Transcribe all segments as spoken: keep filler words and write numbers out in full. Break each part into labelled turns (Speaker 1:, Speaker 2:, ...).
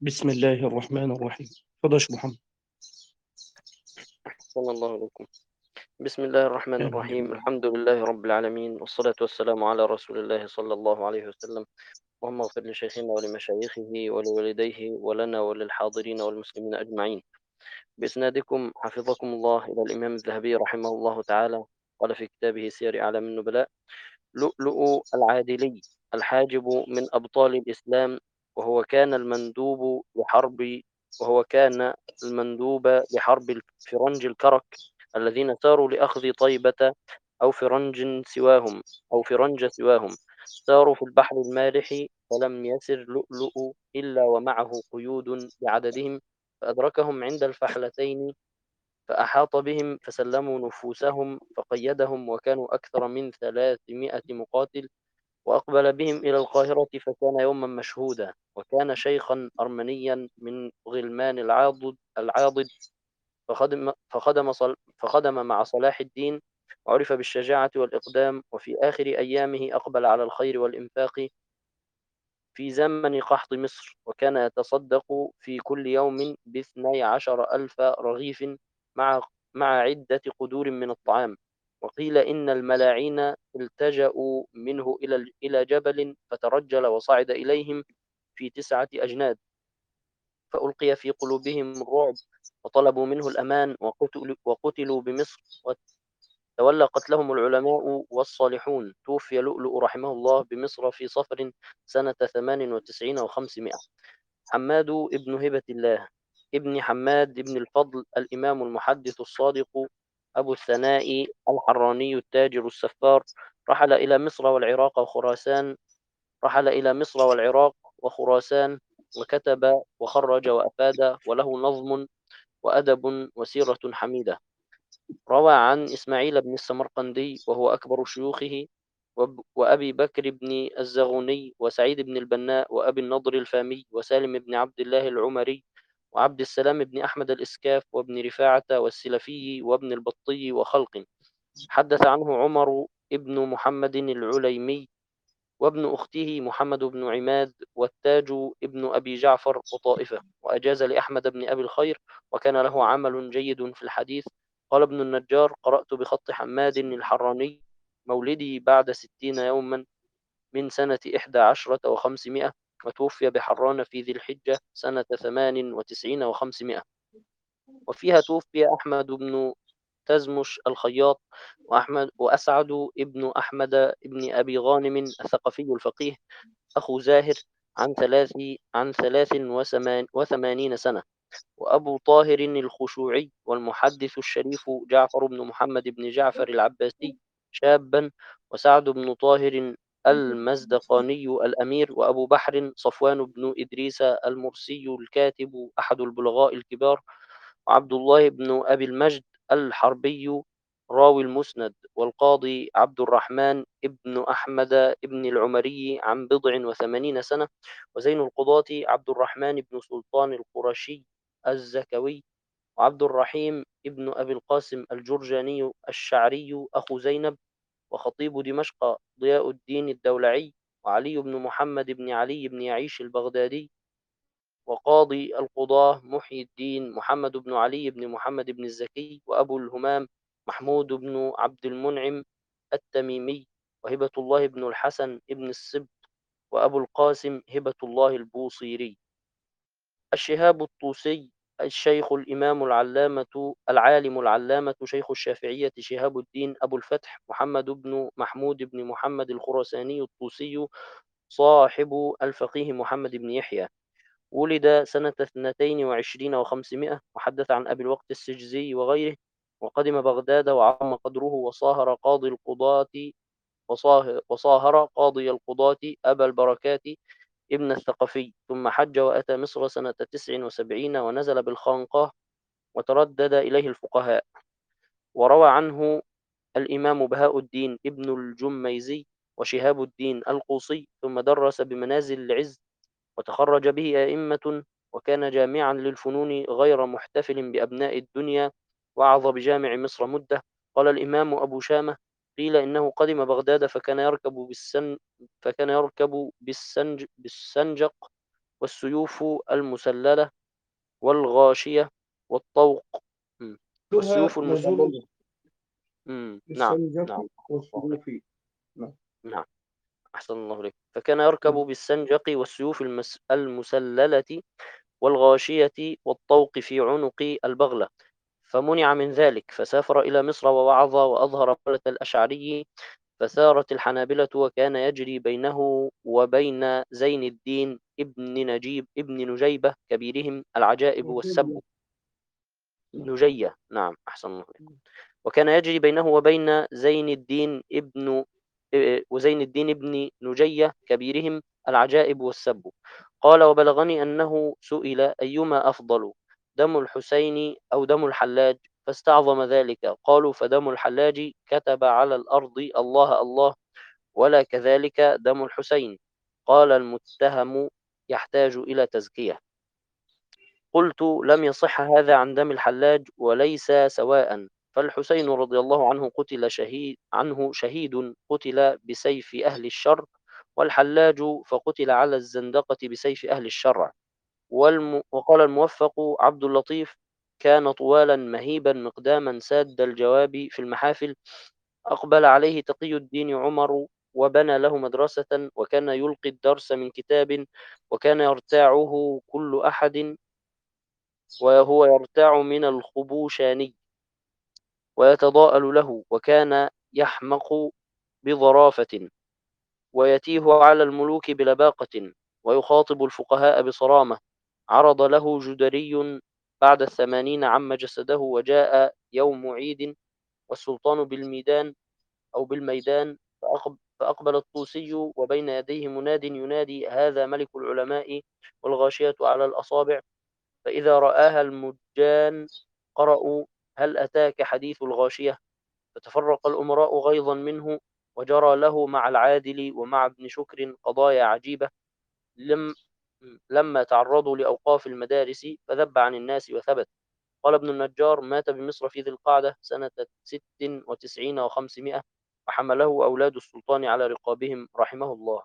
Speaker 1: بسم الله الرحمن الرحيم. اتفضل يا شيخ محمد.
Speaker 2: صلى الله عليكم. بسم الله الرحمن
Speaker 1: آمين يا
Speaker 2: الرحيم،
Speaker 1: رب.
Speaker 2: الحمد لله رب العالمين، والصلاة والسلام على رسول الله صلى الله عليه وسلم. اللهم اغفر لشيخنا ولمشايخه ولوالديه ولنا وللحاضرين والمسلمين أجمعين. بإسنادكم حفظكم الله إلى الإمام الذهبي رحمه الله تعالى، قال في كتابه سير أعلام النبلاء: لؤلؤ العادلي الحاجب من أبطال الإسلام، وهو كان المندوب لحرب وهو كان المندوب لحرب الفرنج الكرك الذين ساروا لأخذ طيبة، أو فرنج سواهم أو فرنج سواهم، ساروا في البحر المالح، فلم يسر لؤلؤ إلا ومعه قيود بعددهم، فأدركهم عند الفحلتين، فأحاط بهم فسلموا نفوسهم فقيدهم، وكانوا أكثر من ثلاثمائة مقاتل، وأقبل بهم إلى القاهرة، فكان يوما مشهودا، وكان شيخا أرمنيا من غلمان العاضد العاضد فخدم, فخدم, صل فخدم مع صلاح الدين، وعرف بالشجاعة والإقدام، وفي آخر أيامه أقبل على الخير والإنفاق في زمن قحط مصر، وكان يتصدق في كل يوم باثني عشر ألف رغيف، مع مع عدة قدور من الطعام. وقيل إن الملاعين التجأوا منه إلى إلى جبل، فترجل وصعد إليهم في تسعة أجناد، فألقي في قلوبهم الرعب، وطلبوا منه الأمان، وقتلوا, وقتلوا بمصر، وتولى قتلهم العلماء والصالحون. توفي لؤلؤ رحمه الله بمصر في صفر سنة ثمان وتسعين وخمسمائة. حماد ابن هبة الله ابن حماد ابن الفضل، الإمام المحدث الصادق أبو الثناء الحراني التاجر السفار، رحل إلى مصر والعراق وخراسان رحل إلى مصر والعراق وخراسان، وكتب وخرج وأفاد، وله نظم وأدب وسيرة حميدة. روى عن إسماعيل بن السمرقندي وهو أكبر شيوخه، وب- وأبي بكر بن الزغوني، وسعيد بن البناء، وأبي النضر الفامي، وسالم بن عبد الله العمري، وعبد السلام بن أحمد الإسكاف، وابن رفاعة والسلفي، وابن البطي، وخلق. حدث عنه عمر ابن محمد العليمي، وابن أخته محمد بن عماد، والتاج ابن أبي جعفر، وطائفة. وأجاز لأحمد بن أبي الخير، وكان له عمل جيد في الحديث. قال ابن النجار: قرأت بخط حماد الحراني: مولدي بعد ستين يوما من سنة إحدى عشرة وخمسمائة، وتوفي بحران في ذي الحجة سنة ثمان وتسعين وخمسمائة. وفيها توفي أحمد بن تزمش الخياط، وأحمد وأسعد ابن أحمد ابن أبي غانم الثقفي الفقيه، أخو زاهر، عن ثلاث عن ثلاث وثمان وثمانين سنة. وأبو طاهر الخشوعي والمحدث الشريف جعفر بن محمد بن جعفر العباسي شابا، وسعد بن طاهر المزدقاني الأمير، وأبو بحر صفوان بن إدريس المرسي الكاتب أحد البلغاء الكبار، وعبد الله بن أبي المجد الحربي راوي المسند، والقاضي عبد الرحمن ابن أحمد ابن العمري عن بضع وثمانين سنة، وزين القضاة عبد الرحمن بن سلطان القرشي الزكوي، وعبد الرحيم ابن أبي القاسم الجرجاني الشعري أخو زينب، وخطيب دمشق ضياء الدين الدولعي، وعلي بن محمد بن علي بن يعيش البغدادي، وقاضي القضاة محي الدين محمد بن علي بن محمد بن الزكي، وأبو الهمام محمود بن عبد المنعم التميمي، وهبة الله بن الحسن بن السبط، وأبو القاسم هبة الله البوصيري. الشهاب الطوسي الشيخ الإمام العلامة العالم العلامة شيخ الشافعية شهاب الدين أبو الفتح محمد بن محمود بن محمد الخراساني الطوسي، صاحب الفقيه محمد بن يحيى، ولد سنة اثنتين وعشرين وخمسمائة، وحدث عن أبي الوقت السجزي وغيره. وقدم بغداد وعظم قدره، وصاهر قاضي القضاة وصاهر, وصاهر قاضي القضاة أبا البركات ابن الثقفي، ثم حج وأتى مصر سنة تسع وسبعين، ونزل بالخانقاه، وتردد إليه الفقهاء. وروى عنه الإمام بهاء الدين ابن الجميزي وشهاب الدين القوصي، ثم درس بمنازل العز، وتخرج به أئمة، وكان جامعا للفنون غير محتفل بأبناء الدنيا، وعظ بجامع مصر مدة. قال الإمام أبو شامة: قيل إنه قدم بغداد، فكان يركب بالسن فكان يركب بالسنج بالسنجق، والسيوف المسللة والغاشية والطوق. مم.
Speaker 1: كلها
Speaker 2: والسيوف
Speaker 1: نزول
Speaker 2: المسللة. مم. نعم
Speaker 1: للسنجق
Speaker 2: نعم الله عليك.
Speaker 1: والسيوف. نعم.
Speaker 2: نعم أحسن الله إليك. فكان يركب
Speaker 1: نعم.
Speaker 2: بالسنجق والسيوف المس المسللة والغاشية والطوق في عنق البغلة، فمنع من ذلك، فسافر إلى مصر ووعظ وأظهر قولة الأشعري، فثارت الحنابلة، وكان يجري بينه وبين زين الدين ابن نجيب ابن نجيبة كبيرهم العجائب والسب. نجية، نعم أحسن الله إليك. وكان يجري بينه وبين زين الدين ابن آآ وزين الدين ابن نجية كبيرهم العجائب والسب. قال: وبلغني أنه سُئل أيما أفضل، دم الحسين أو دم الحلاج؟ فاستعظم ذلك. قالوا: فدم الحلاج كتب على الأرض الله الله، ولا كذلك دم الحسين. قال: المتهم يحتاج إلى تزكية. قلت: لم يصح هذا عن دم الحلاج وليس سواء، فالحسين رضي الله عنه قتل شهيد عنه شهيد قتل بسيف أهل الشر، والحلاج فقتل على الزندقة بسيف أهل الشرع. والم وقال الموفق عبد اللطيف: كان طوالا مهيبا مقداما ساد الجواب في المحافل، أقبل عليه تقي الدين عمر وبنى له مدرسة، وكان يلقي الدرس من كتاب، وكان يرتاعه كل أحد، وهو يرتاع من الخبوشاني ويتضاءل له، وكان يحمق بظرافة، ويتيه على الملوك بلباقة، ويخاطب الفقهاء بصرامة. عرض له جدري بعد الثمانين عم جسده، وجاء يوم عيد والسلطان بالميدان أو بالميدان، فأقب فأقبل الطوسي وبين يديه مناد ينادي: هذا ملك العلماء، والغاشية على الأصابع. فإذا رآها المُجّان قرأوا: هل أتاك حديث الغاشية؟ فتفرق الأمراء غيظا منه، وجرى له مع العادل ومع ابن شكر قضايا عجيبة، لم لما تعرضوا لأوقاف المدارس، فذب عن الناس وثبت. قال ابن النجار: مات بمصر في ذي القعدة سنة ست وتسعين وخمسمائة، وحمله أولاد السلطان على رقابهم رحمه الله.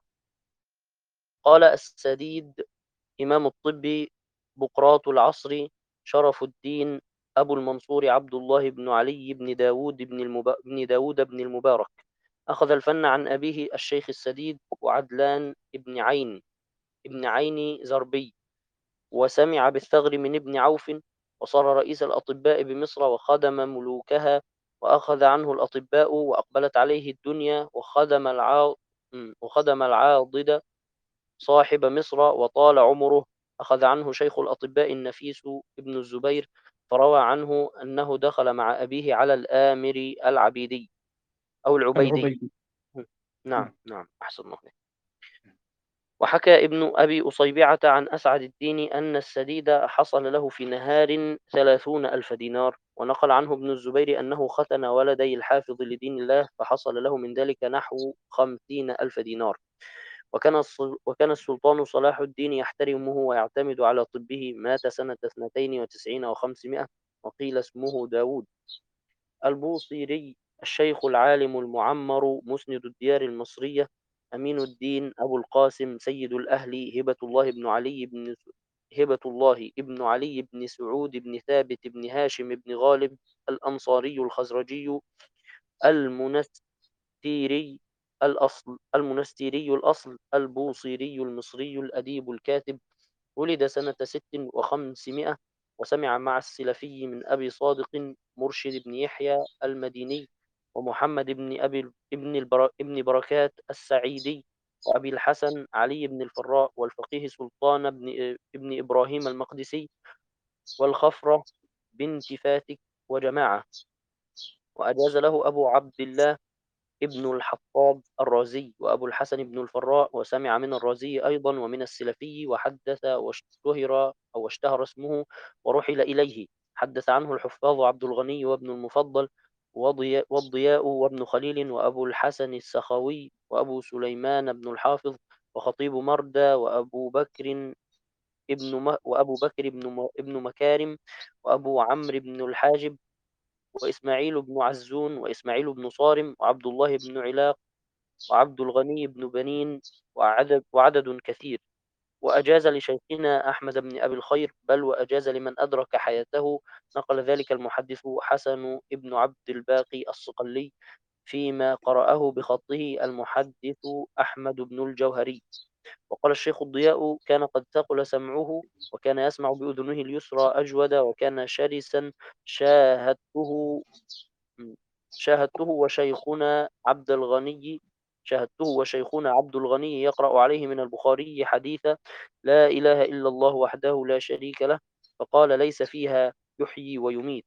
Speaker 2: قال السديد إمام الطب بقراط العصر شرف الدين أبو المنصور عبد الله بن علي بن داود بن, المب... بن داود بن المبارك، أخذ الفن عن أبيه الشيخ السديد وعدلان ابن عين ابن عين زربي، وسمع بالثغر من ابن عوف، وصار رئيس الأطباء بمصر وخدم ملوكها، وأخذ عنه الأطباء وأقبلت عليه الدنيا، وخدم العا... وخدم العاضد صاحب مصر وطال عمره. أخذ عنه شيخ الأطباء النفيس ابن الزبير، فروى عنه أنه دخل مع أبيه على الآمر العبيدي أو العبيدي.
Speaker 1: العبيدي.
Speaker 2: نعم
Speaker 1: نعم.
Speaker 2: نعم أحسن الله. وحكى ابن أبي أصيبعة عن أسعد الدين أن السديد حصل له في نهار ثلاثون ألف دينار، ونقل عنه ابن الزبير أنه ختن ولدي الحافظ لدين الله، فحصل له من ذلك نحو خمسين ألف دينار. وكان وكان السلطان صلاح الدين يحترمه ويعتمد على طبه. مات سنة اثنتين وتسعين وخمسمائة، وقيل اسمه داود. البوصيري الشيخ العالم المعمر مسند الديار المصرية، أمين الدين أبو القاسم سيد الأهل، هبة الله بن علي بن هبة الله ابن علي بن سعود بن ثابت بن هاشم بن غالب الأنصاري الخزرجي المنستيري الأصل المنستيري الأصل البوصيري المصري الأديب الكاتب، ولد سنة ست وخمسمائة، وسمع مع السلفي من أبي صادق مرشد بن يحيى المديني، ومحمد بن أبي ابن, البر... ابن بركات السعيدي، وأبي الحسن علي بن الفراء، والفقيه سلطان بن, ابن إبراهيم المقدسي، والخفرة بنت فاتك، وجماعة. وأجاز له أبو عبد الله ابن الحطاب الرازي وأبو الحسن بن الفراء، وسمع من الرازي أيضا ومن السلفي، وحدث واشتهر أو اشتهر اسمه ورحل إليه. حدث عنه الحفاظ عبد الغني وابن المفضل وضياء, والضياء وابن خليل وأبو الحسن السخاوي وأبو سليمان بن الحافظ وخطيب مردى وأبو بكر ابن م... وأبو بكر بن, م... ابن مكارم وأبو عمرو بن الحاجب وإسماعيل بن عزون وإسماعيل بن صارم وعبد الله بن علاق وعبد الغني بن بنين وعدد, وعدد كثير. وأجاز لشيخنا أحمد بن أبي الخير، بل وأجاز لمن أدرك حياته. نقل ذلك المحدث حسن بن عبد الباقي الصقلي فيما قرأه بخطه المحدث أحمد بن الجوهري. وقال الشيخ الضياء: كان قد ثقل سمعه، وكان يسمع بأذنه اليسرى أجود، وكان شرسا. شاهدته شاهدته وشيخنا عبد الغني شاهدته وشيخنا عبد الغني يقرأ عليه من البخاري حديث لا إله إلا الله وحده لا شريك له، فقال: ليس فيها يحيي ويميت.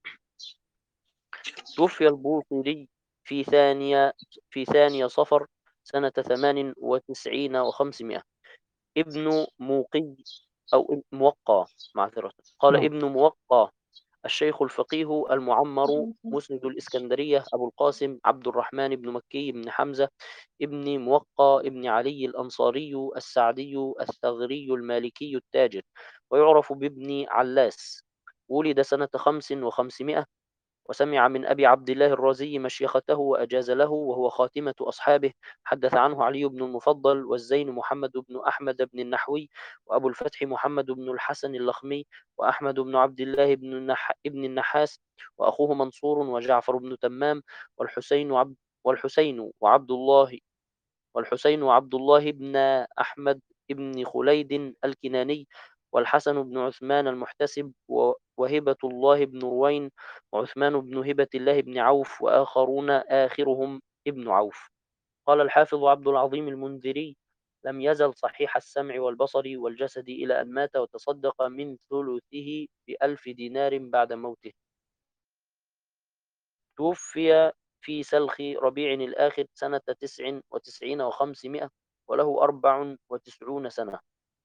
Speaker 2: توفي البوصيري في ثانية في ثانية صفر سنة ثمان وتسعين وخمسمائة. ابن موقي أو موقى معذرة قال
Speaker 1: نعم.
Speaker 2: ابن موقى: الشيخ الفقيه المعمر مسند الإسكندرية أبو القاسم عبد الرحمن بن مكي بن حمزة ابن موقى ابن علي الأنصاري السعدي الثغري المالكي التاجر، ويعرف بابن علاس. ولد سنة خمس وخمسمائة، وسمع من أبي عبد الله الرازي مشيخته وأجاز له، وهو خاتمة أصحابه. حدث عنه علي بن المفضل، والزين محمد بن أحمد بن النحوي، وأبو الفتح محمد بن الحسن اللخمي، وأحمد بن عبد الله بن النح... ابن النحاس، وأخوه منصور، وجعفر بن تمام، والحسين عبد والحسين وعبد الله والحسين وعبد الله بن أحمد بن خليد الكناني، والحسن بن عثمان المحتسب، و- وهبة الله بن روين، وعثمان بن هبة الله بن عوف، وآخرون آخرهم ابن عوف. قال الحافظ عبد العظيم المنذري: لم يزل صحيح السمع والبصر والجسد إلى أن مات، وتصدق من ثلثه بألف دينار بعد موته. توفي في سلخ ربيع الآخر سنة تسع وتسعين وخمسمائة، وله أربع وتسعون سنة.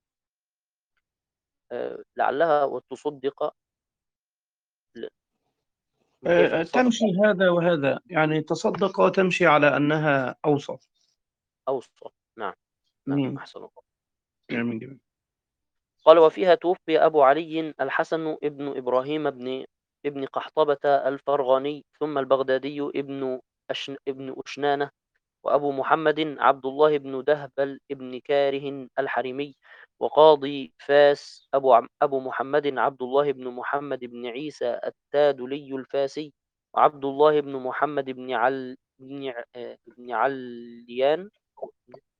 Speaker 2: آه، لعلها وتصدق. ل- كيف
Speaker 1: آه،
Speaker 2: تصدق
Speaker 1: تمشي
Speaker 2: على
Speaker 1: هذا وهذا، يعني تصدق وتمشي على أنها أوسط.
Speaker 2: أوسط؟ نعم. نعم،
Speaker 1: مم.
Speaker 2: أحسن الله.
Speaker 1: جميل جميل.
Speaker 2: قال: وفيها توفي أبو علي الحسن ابن إبراهيم ابن ابن قحطبة الفرغاني، ثم البغدادي ابن أشن ابن أشنانة، وأبو محمد عبد الله بن دهبل بن كاره الحرمي، وقاضي فاس أبو عم أبو محمد عبد الله بن محمد بن عيسى التادلي الفاسي، وعبد الله بن محمد بن عل بن ع- آه، بن عليان أو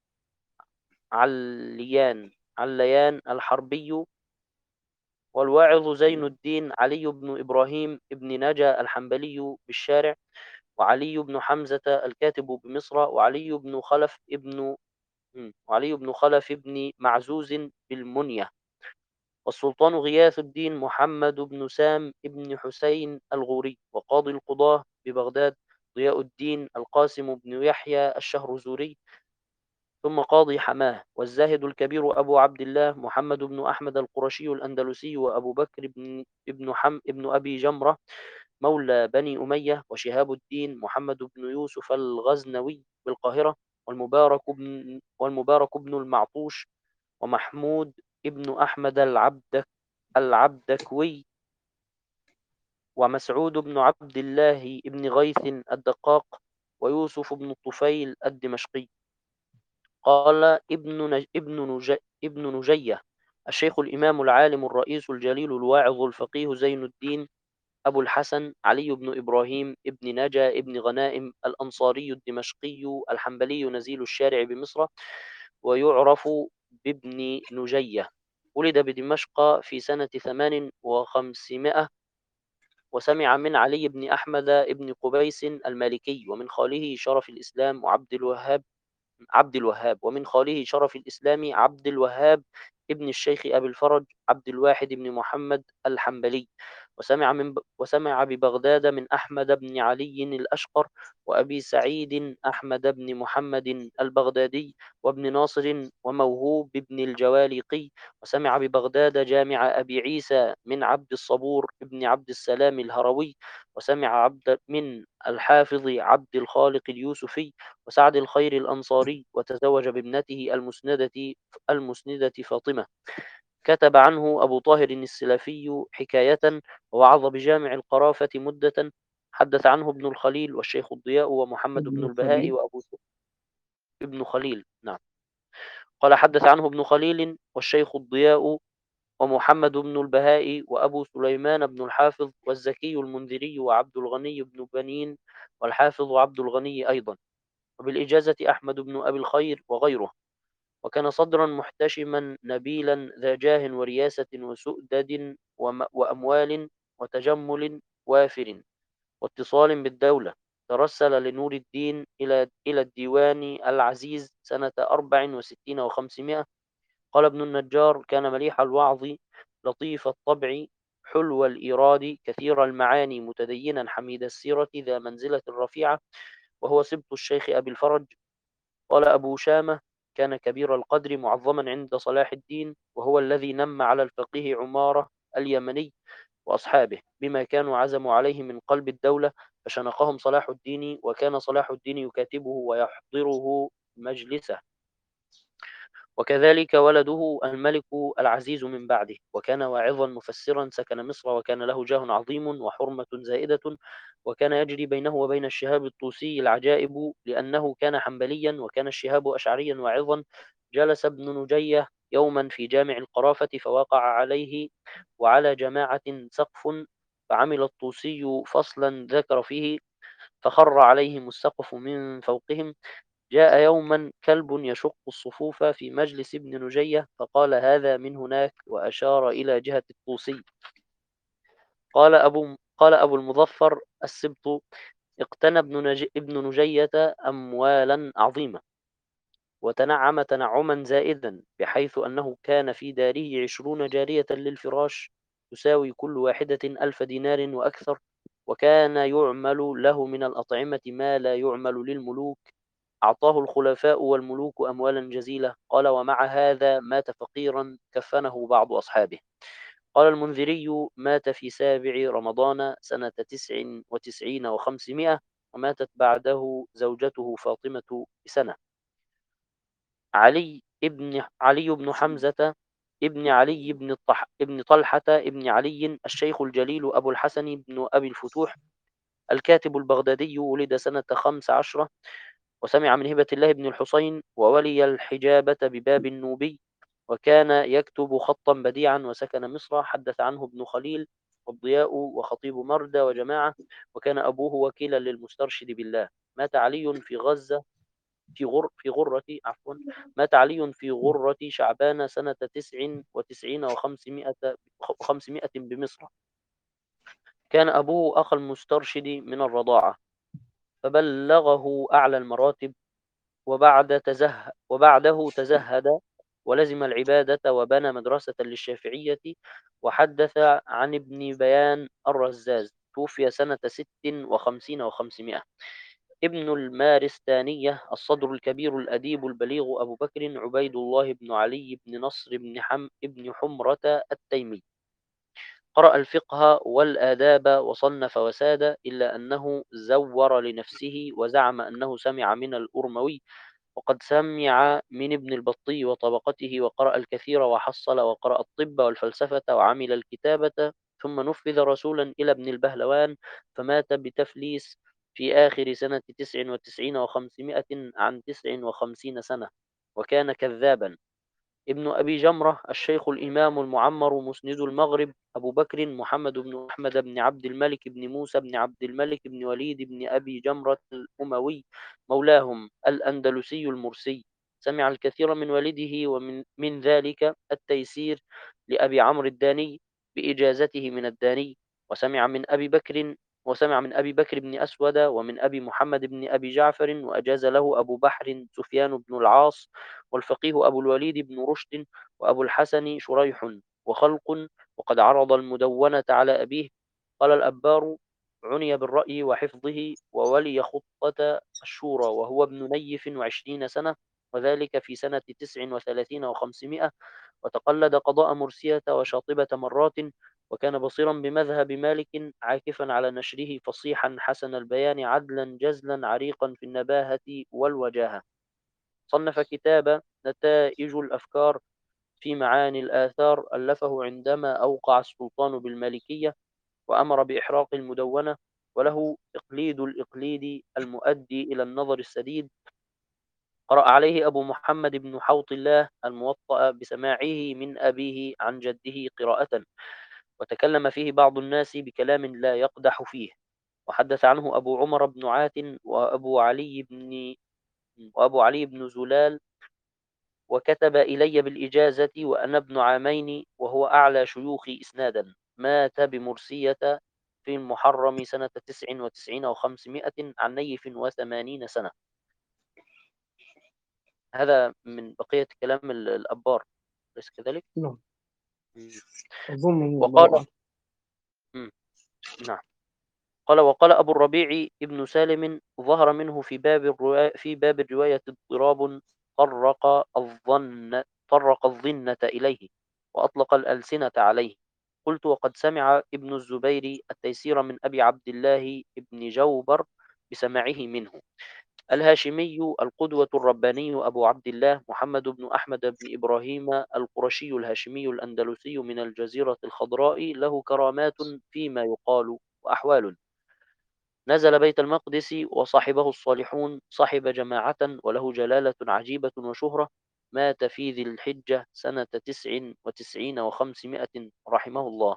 Speaker 2: عليان عليان الحربي، والواعظ زين الدين علي بن إبراهيم بن نجا الحنبلي بالشارع، وعلي بن حمزة الكاتب بمصر، وعلي بن خلف ابن مم. وعلي بن خلف بن معزوز بالمنية، والسلطان غياث الدين محمد بن سام بن حسين الغوري، وقاضي القضاة ببغداد ضياء الدين القاسم بن يحيى الشهرزوري، ثم قاضي حماه، والزاهد الكبير أبو عبد الله محمد بن أحمد القرشي الأندلسي، وأبو بكر بن ابن حم ابن أبي جمرة مولى بني أمية، وشهاب الدين محمد بن يوسف الغزنوي بالقاهرة، والمبارك بن والمبارك بن المعطوش، ومحمود ابن أحمد العبدك العبدكوي، ومسعود بن عبد الله بن غيث الدقاق، ويوسف بن الطفيل الدمشقي. قال ابن نج... ابن نج... ابن نجية: الشيخ الإمام العالم الرئيس الجليل الواعظ الفقيه زين الدين أبو الحسن علي بن إبراهيم ابن نجا ابن غنائم الأنصاري الدمشقي الحنبلي نزيل الشارع بمصر، ويعرف بابن نجية. ولد بدمشق في سنة ثمان وخمسمائة، وسمع من علي بن أحمد بن قبيس المالكي، ومن خاله شرف الإسلام وعبد الوهاب عبد الوهاب ومن خاله شرف الإسلام عبد الوهاب ابن الشيخ أبي الفرج عبد الواحد بن محمد الحنبلي. وسمع من ب... وسمع ببغداد من أحمد بن علي الأشقر، وأبي سعيد أحمد بن محمد البغدادي، وابن ناصر وموهوب بن الجوالقي. وسمع ببغداد جامع أبي عيسى من عبد الصبور بن عبد السلام الهروي. وسمع عبد من الحافظ عبد الخالق اليوسفي، وسعد الخير الأنصاري، وتزوج بابنته المسندة المسندة فاطمة. كتب عنه أبو طاهر السلفي حكاية، ووعظ بجامع القرافة مدة. حدث عنه ابن الخليل والشيخ الضياء ومحمد بن
Speaker 1: ابن
Speaker 2: البهاء
Speaker 1: خليل.
Speaker 2: وأبو ابن خليل. نعم. قال حدث عنه ابن خليل والشيخ الضياء ومحمد بن البهاء وأبو سليمان بن الحافظ والزكي المنذري وعبد الغني بن بنين والحافظ عبد الغني أيضا، وبالإجازة أحمد بن أبي الخير وغيره. وكان صدرا محتشما نبيلا ذا جاه ورياسة وسؤدد وم- وأموال وتجمل وافر واتصال بالدولة. ترسل لنور الدين إلى إلى الديوان العزيز سنة أربع وستين وخمسمائة. قال ابن النجار: كان مليح الوعظ لطيف الطبع حلو الإيراد كثير المعاني متدينا حميد السيرة ذا منزلة رفيعة، وهو سبط الشيخ أبي الفرج. قال أبو شامة: كان كبير القدر معظما عند صلاح الدين، وهو الذي نم على الفقيه عمارة اليمني وأصحابه بما كانوا عزموا عليه من قلب الدولة، فشنقهم صلاح الدين، وكان صلاح الدين يكاتبه ويحضره مجلسه. وكذلك ولده الملك العزيز من بعده، وكان واعظا مفسرا سكن مصر، وكان له جاه عظيم وحرمة زائدة، وكان يجري بينه وبين الشهاب الطوسي العجائب لأنه كان حنبليا، وكان الشهاب أشعريا واعظا. جلس ابن نجية يوما في جامع القرافة فوقع عليه وعلى جماعة سقف، فعمل الطوسي فصلا ذكر فيه فخر عليهم السقف من فوقهم. جاء يوما كلب يشق الصفوف في مجلس ابن نجية فقال: هذا من هناك، وأشار إلى جهة الطوسي. قال أبو قال أبو المظفر السبط: اقتنى ابن, نج... ابن نجية أموالا عظيمة، وتنعم تنعما زائدا، بحيث أنه كان في داره عشرون جارية للفراش تساوي كل واحدة ألف دينار وأكثر، وكان يعمل له من الأطعمة ما لا يعمل للملوك. أعطاه الخلفاء والملوك أموالا جزيلة. قال: ومع هذا مات فقيرا كفنه بعض أصحابه. قال المنذري: مات في سابع رمضان سنة تسع وتسعين وخمسمائة، وماتت بعده زوجته فاطمة بسنة. علي ابن علي بن حمزة ابن علي بن الطح ابن طلحة ابن علي الشيخ الجليل أبو الحسن بن أبي الفتوح الكاتب البغدادي، ولد سنة خمس عشرة، وسمع من هبة الله بن الحسين، وولي الحجابة بباب النوبي، وكان يكتب خطا بديعا، وسكن مصر. حدث عنه ابن خليل والضياء وخطيب مردى وجماعة، وكان أبوه وكيلا للمسترشد بالله. مات علي في غزة في غر في غرة عفوا مات علي في غرة شعبان سنة تسع وتسعين وخمسمائة وخمسمائة بمصر. كان أبوه أخ المسترشد من الرضاعة، فبلغه أعلى المراتب، وبعد تزه وبعده تزهد ولزم العبادة، وبنى مدرسة للشافعية. وحدث عن ابن بيان الرزاز، توفي سنة ست وخمسين وخمسمائة. ابن المارستانية الصدر الكبير الأديب البليغ أبو بكر عبيد الله بن علي بن نصر بن حم ابن حمرة التيمي، قرأ الفقه والآداب وصنف وساد، إلا أنه زور لنفسه وزعم أنه سمع من الأرموي، وقد سمع من ابن البطي وطبقته، وقرأ الكثير وحصل، وقرأ الطب والفلسفة وعمل الكتابة، ثم نفذ رسولا إلى ابن البهلوان، فمات بتفليس في آخر سنة تسع وتسعين وخمسمائة عن تسع وخمسين سنة، وكان كذابا. ابن أبي جمرة الشيخ الإمام المعمر مسند المغرب أبو بكر محمد بن أحمد بن عبد الملك بن موسى بن عبد الملك بن وليد بن أبي جمرة الأموي مولاهم الأندلسي المرسي، سمع الكثير من والده، ومن من ذلك التيسير لأبي عمرو الداني بإجازته من الداني، وسمع من أبي بكر وسمع من أبي بكر بن أسود، ومن أبي محمد بن أبي جعفر، وأجاز له أبو بحر سفيان بن العاص، والفقيه أبو الوليد بن رشد، وأبو الحسن شريح، وخلق. وقد عرض المدونة على أبيه. قال الأبار: عني بالرأي وحفظه، وولي خطة الشورى، وهو ابن نيف وعشرين سنة، وذلك في سنة تسع وثلاثين وخمسمائة، وتقلد قضاء مرسية وشاطبة مرات، وكان بصيرا بمذهب مالك، عاكفا على نشره، فصيحا حسن البيان، عدلا جزلا، عريقا في النباهة والوجاهة. صنف كتاب نتائج الأفكار في معاني الآثار، ألفه عندما أوقع السلطان بالمالكية وأمر بإحراق المدونة، وله إقليد الإقليد المؤدي إلى النظر السديد، قرأ عليه أبو محمد بن حوط الله الموطأ بسماعه من أبيه عن جده قراءة، وتكلم فيه بعض الناس بكلام لا يقدح فيه. وحدث عنه أبو عمر بن عات وأبو علي بن وأبو علي بن زلال، وكتب إلي بالإجازة وأنا ابن عامين، وهو أعلى شيوخي إسنادا. مات بمرسية في المحرم سنة تسع وتسعين وخمسمائة عن نيف وثمانين سنة. هذا من بقية كلام ال- الأبار، أليس كذلك؟
Speaker 1: نعم،
Speaker 2: مم.
Speaker 1: أظنه
Speaker 2: وقال
Speaker 1: الله أعلم.
Speaker 2: مم. نعم. قال وقال أبو الربيع ابن سالم: ظهر منه في باب الرواية في باب الرواية اضطراب طرق الظن طرق الظنة إليه، وأطلق الألسنة عليه. قلت: وقد سمع ابن الزبير التيسير من أبي عبد الله ابن جوبر بسماعه منه. الهاشمي القدوة الرباني أبو عبد الله محمد بن أحمد بن إبراهيم القرشي الهاشمي الأندلسي من الجزيرة الخضراء، له كرامات فيما يقال وأحوال. نزل بيت المقدس وصاحبه الصالحون، صحب جماعة، وله جلالة عجيبة وشهرة. مات في ذي الحجة سنة تسع وتسعين وخمسمائة رحمه الله.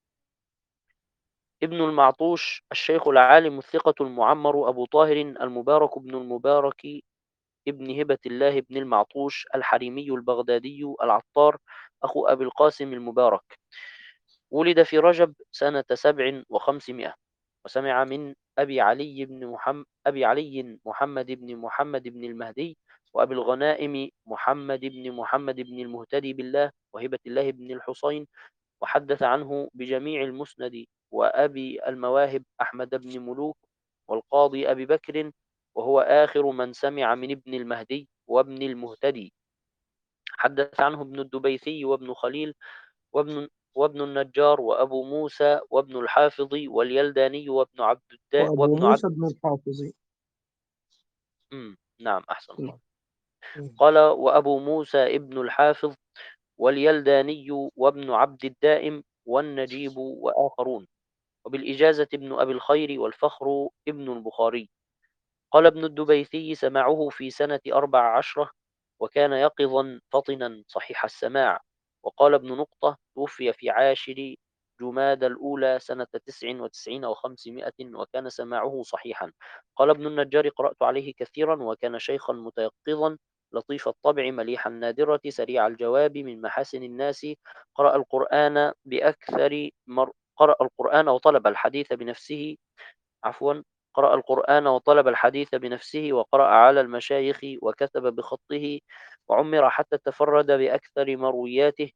Speaker 2: ابن المعطوش الشيخ العالم الثقة المعمر أبو طاهر المبارك بن المبارك ابن هبة الله بن المعطوش الحريمي البغدادي العطار، أخو أبي القاسم المبارك. ولد في رجب سنة سبع وخمسمائة، وسمع من أبي علي بن محمد أبي علي محمد بن محمد بن المهدي، وأبي الغنائم محمد بن محمد بن المهتدي بالله، وهبة الله بن الحصين. وحدث عنه بجميع المسند. وأبي المواهب أحمد بن ملوك، والقاضي أبي بكر، وهو آخر من سمع من ابن المهدي وابن المهتدي. حدث عنه ابن الدبيثي وابن خليل وابن وابن النجار وأبو موسى وابن الحافظ واليلداني وابن عبد الدا
Speaker 1: وأبو
Speaker 2: وابن عبد
Speaker 1: موسى بن الحافظ.
Speaker 2: مم. نعم، أحسن الله.
Speaker 1: نعم. مم.
Speaker 2: قال: وأبو موسى ابن الحافظ واليلداني وابن عبد الدائم والنجيب وآخرون. وبالإجازة ابن أبي الخير والفخر ابن البخاري. قال ابن الدبيثي: سمعه في سنة أربع عشرة، وكان يقظا فطنا صحيح السماع. وقال ابن نقطة: توفي في عاشر جماد الأولى سنة تسع وتسعين وخمسمائة، وكان سماعه صحيحا. قال ابن النجار: قرأت عليه كثيرا، وكان شيخا متيقظا لطيف الطبع مليح النادرة سريع الجواب من محاسن الناس. قرأ القرآن بأكثر مر... قرأ القرآن وطلب الحديث بنفسه عفوا قرأ القرآن وطلب الحديث بنفسه، وقرأ على المشايخ وكتب بخطه، وعمر حتى تفرد بأكثر مروياته.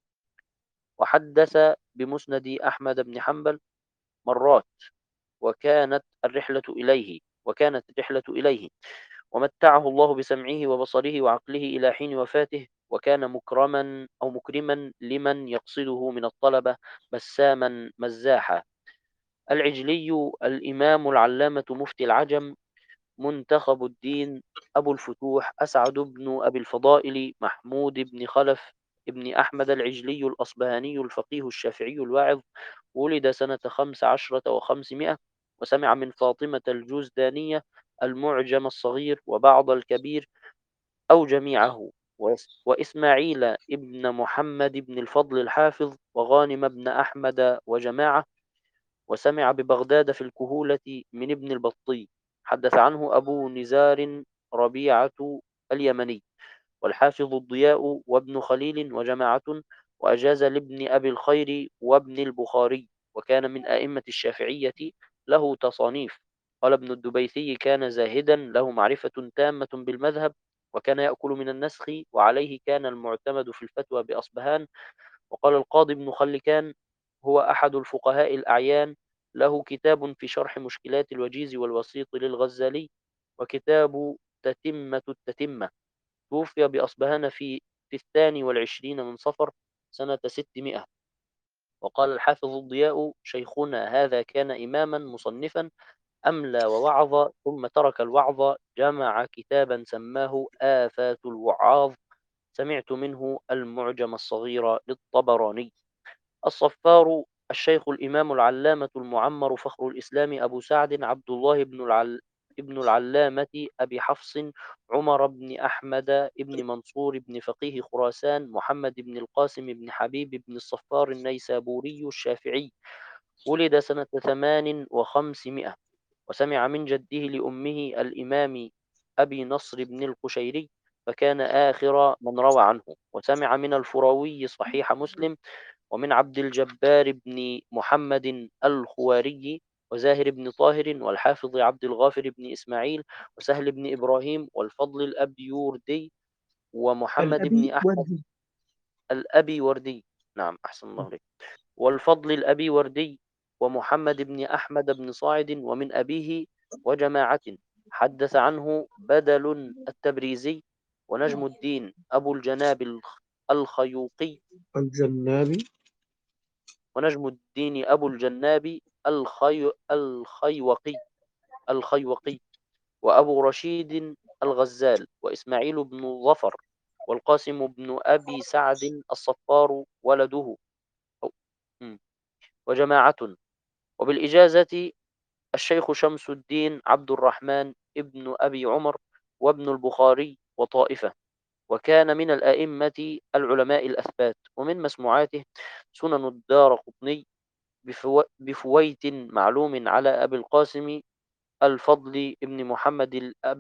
Speaker 2: وحدث بمسند أحمد بن حنبل مرات، وكانت الرحلة إليه وكانت الرحلة إليه ومتعه الله بسمعه وبصره وعقله إلى حين وفاته. وكان مكرما أو مكرما لمن يقصده من الطلبة، بساما مزاحا. العجلي الإمام العلامة مفتي العجم، منتخب الدين أبو الفتوح أسعد بن أبي الفضائل محمود بن خلف ابن أحمد العجلي الأصبهاني الفقيه الشافعي الواعظ. ولد سنة خمس عشرة وخمسمائة، وسمع من فاطمة الجوزدانية المعجم الصغير وبعض الكبير أو جميعه. وإس- وإسماعيل ابن محمد بن الفضل الحافظ، وغانم بن أحمد وجماعة. وسمع ببغداد في الكهولة من ابن البطي. حدث عنه أبو نزار ربيعة اليمني، والحافظ الضياء وابن خليل وجماعة. وأجاز لابن أبي الخير وابن البخاري، وكان من أئمة الشافعية، له تصانيف. قال ابن الدبيثي: كان زاهدا له معرفة تامة بالمذهب، وكان يأكل من النسخ، وعليه كان المعتمد في الفتوى بأصبهان. وقال القاضي ابن خلكان: هو أحد الفقهاء الأعيان، له كتاب في شرح مشكلات الوجيز والوسيط للغزالي، وكتاب تتمة التتمة. توفي بأصبهان في في الثاني والعشرين من صفر سنة ستمائة. وقال الحافظ الضياء: شيخنا هذا كان إماما مصنفا أملى ووعظ، ثم ترك الوعظ، جمع كتابا سماه آفات الوعاظ. سمعت منه المعجم الصغير للطبراني. الصفار الشيخ الإمام العلامة المعمر فخر الإسلام أبو سعد عبد الله بن العل ابن العلامة أبي حفص عمر بن أحمد بن منصور بن فقيه خراسان محمد بن القاسم بن حبيب بن الصفار النيسابوري الشافعي، ولد سنة ثمان وخمسمائة، وسمع من جده لأمه الإمام أبي نصر بن القشيري، فكان آخر من روى عنه. وسمع من الفروي صحيح مسلم، ومن عبد الجبار بن محمد الخواري، وزاهر بن طاهر، والحافظ عبد الغافر بن إسماعيل، وسهل بن إبراهيم، والفضل الأبيوردي، ومحمد بن
Speaker 1: الأبي
Speaker 2: أحمد
Speaker 1: والدي.
Speaker 2: الأبي وردي. نعم، أحسن الله عليك. والفضل الأبي وردي، ومحمد بن أحمد بن صاعد، ومن أبيه وجماعة. حدث عنه بدل التبريزي، ونجم الدين أبو الجناب الخ- الخيوقي
Speaker 1: الجنابي.
Speaker 2: ونجم الدين أبو الجناب الخي... الخيوقي الخيوقي وأبو رشيد الغزال، وإسماعيل بن ظفر، والقاسم بن أبي سعد الصفار ولده، أو- مم. وجماعة. وبالإجازة الشيخ شمس الدين عبد الرحمن ابن أبي عمر، وابن البخاري، وطائفة. وكان من الأئمة العلماء الأثبات. ومن مسموعاته سنن الدار قطني بفو... بفويت معلوم على أبي القاسم الفضل ابن محمد الأب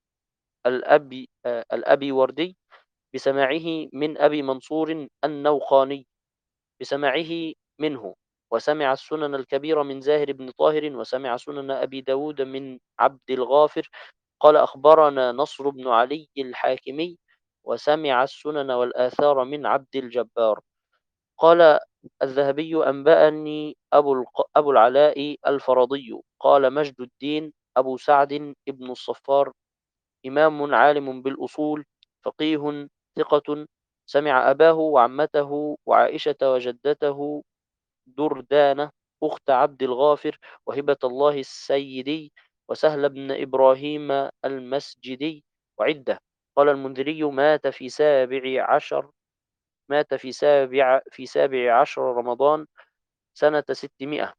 Speaker 2: الأبي آه، الأبي وردي، بسماعه من أبي منصور النوخاني، بسماعه منه. وسمع السنن الكبير من زاهر بن طاهر، وسمع سنن أبي داود من عبد الغافر. قال أخبرنا نصر بن علي الحاكمي، وسمع السنن والآثار من عبد الجبار. قال الذهبي أنبأني أبو, الق... أبو العلاء الفرضي قال مجد الدين أبو سعد ابن الصفار إمام عالم بالأصول، فقيه ثقة، سمع أباه وعمته وعائشة وجدته دردانة أخت عبد الغافر، وهبة الله السيدي، وسهل بن إبراهيم المسجدي، وعدة. قال المنذري مات في سابع عشر مات في سابع في سابع عشر رمضان سنة ستمائة.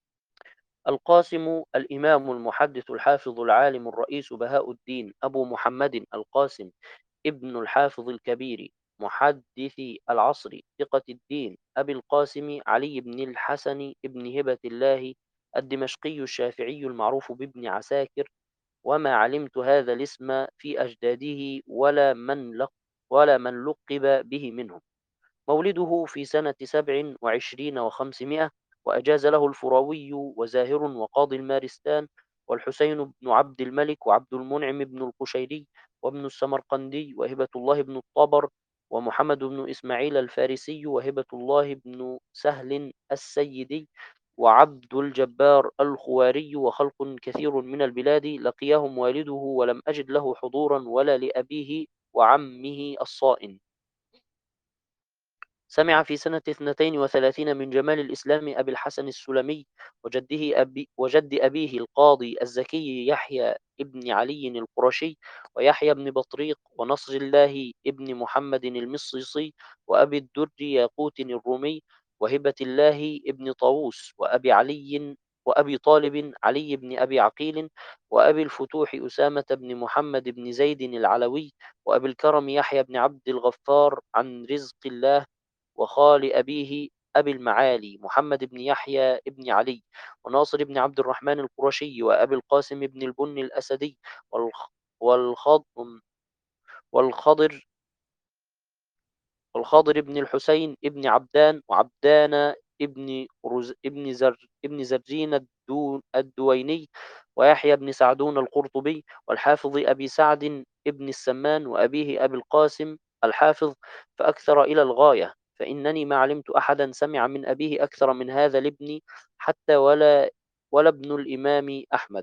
Speaker 2: القاسم الإمام المحدث الحافظ العالم الرئيس بهاء الدين أبو محمد القاسم ابن الحافظ الكبير محدث العصر ثقة الدين أبي القاسم علي بن الحسن ابن هبة الله الدمشقي الشافعي المعروف بابن عساكر، وما علمت هذا الاسم في أجداده ولا من لق ولا من لقب به منهم. مولده في سنة سبع وعشرين وخمسمائة، وأجاز له الفراوي وزاهر وقاضي المارستان، والحسين بن عبد الملك، وعبد المنعم بن القشيري، وابن السمرقندي، وهبة الله بن الطبر، ومحمد بن إسماعيل الفارسي، وهبة الله بن سهل السيدي، وعبد الجبار الخواري، وخلق كثير من البلاد لقيهم والده، ولم أجد له حضورا ولا لأبيه وعمه الصائن. سمع في سنة اثنتين وثلاثين من جمال الإسلام أبي الحسن السلمي، وجده أبي وجد أبيه القاضي الزكي يحيى ابن علي القرشي، ويحيى بن بطريق، ونصر الله ابن محمد المصيصي، وأبي الدر ياقوت الرومي، وهبة الله ابن طاووس، وأبي علي وأبي طالب علي بن أبي عقيل، وأبي الفتوح أسامة بن محمد بن زيد العلوي، وأبي الكرم يحيى بن عبد الغفار عن رزق الله، وخال أبيه أبي المعالي محمد بن يحيى بن علي، وناصر بن عبد الرحمن القرشي، وأبي القاسم بن البن الأسدي، والخ والخض والخضر والخاضر بن الحسين ابن عبدان، وعبدان ابن رز ابن زر ابن زرين الدو الدويني، ويحيى بن سعدون القرطبي، والحافظ أبي سعد ابن السمان، وأبيه أبي القاسم الحافظ، فأكثر إلى الغاية، فإنني ما علمت أحدا سمع من أبيه أكثر من هذا الابن، حتى ولا ولا ابن الإمام أحمد.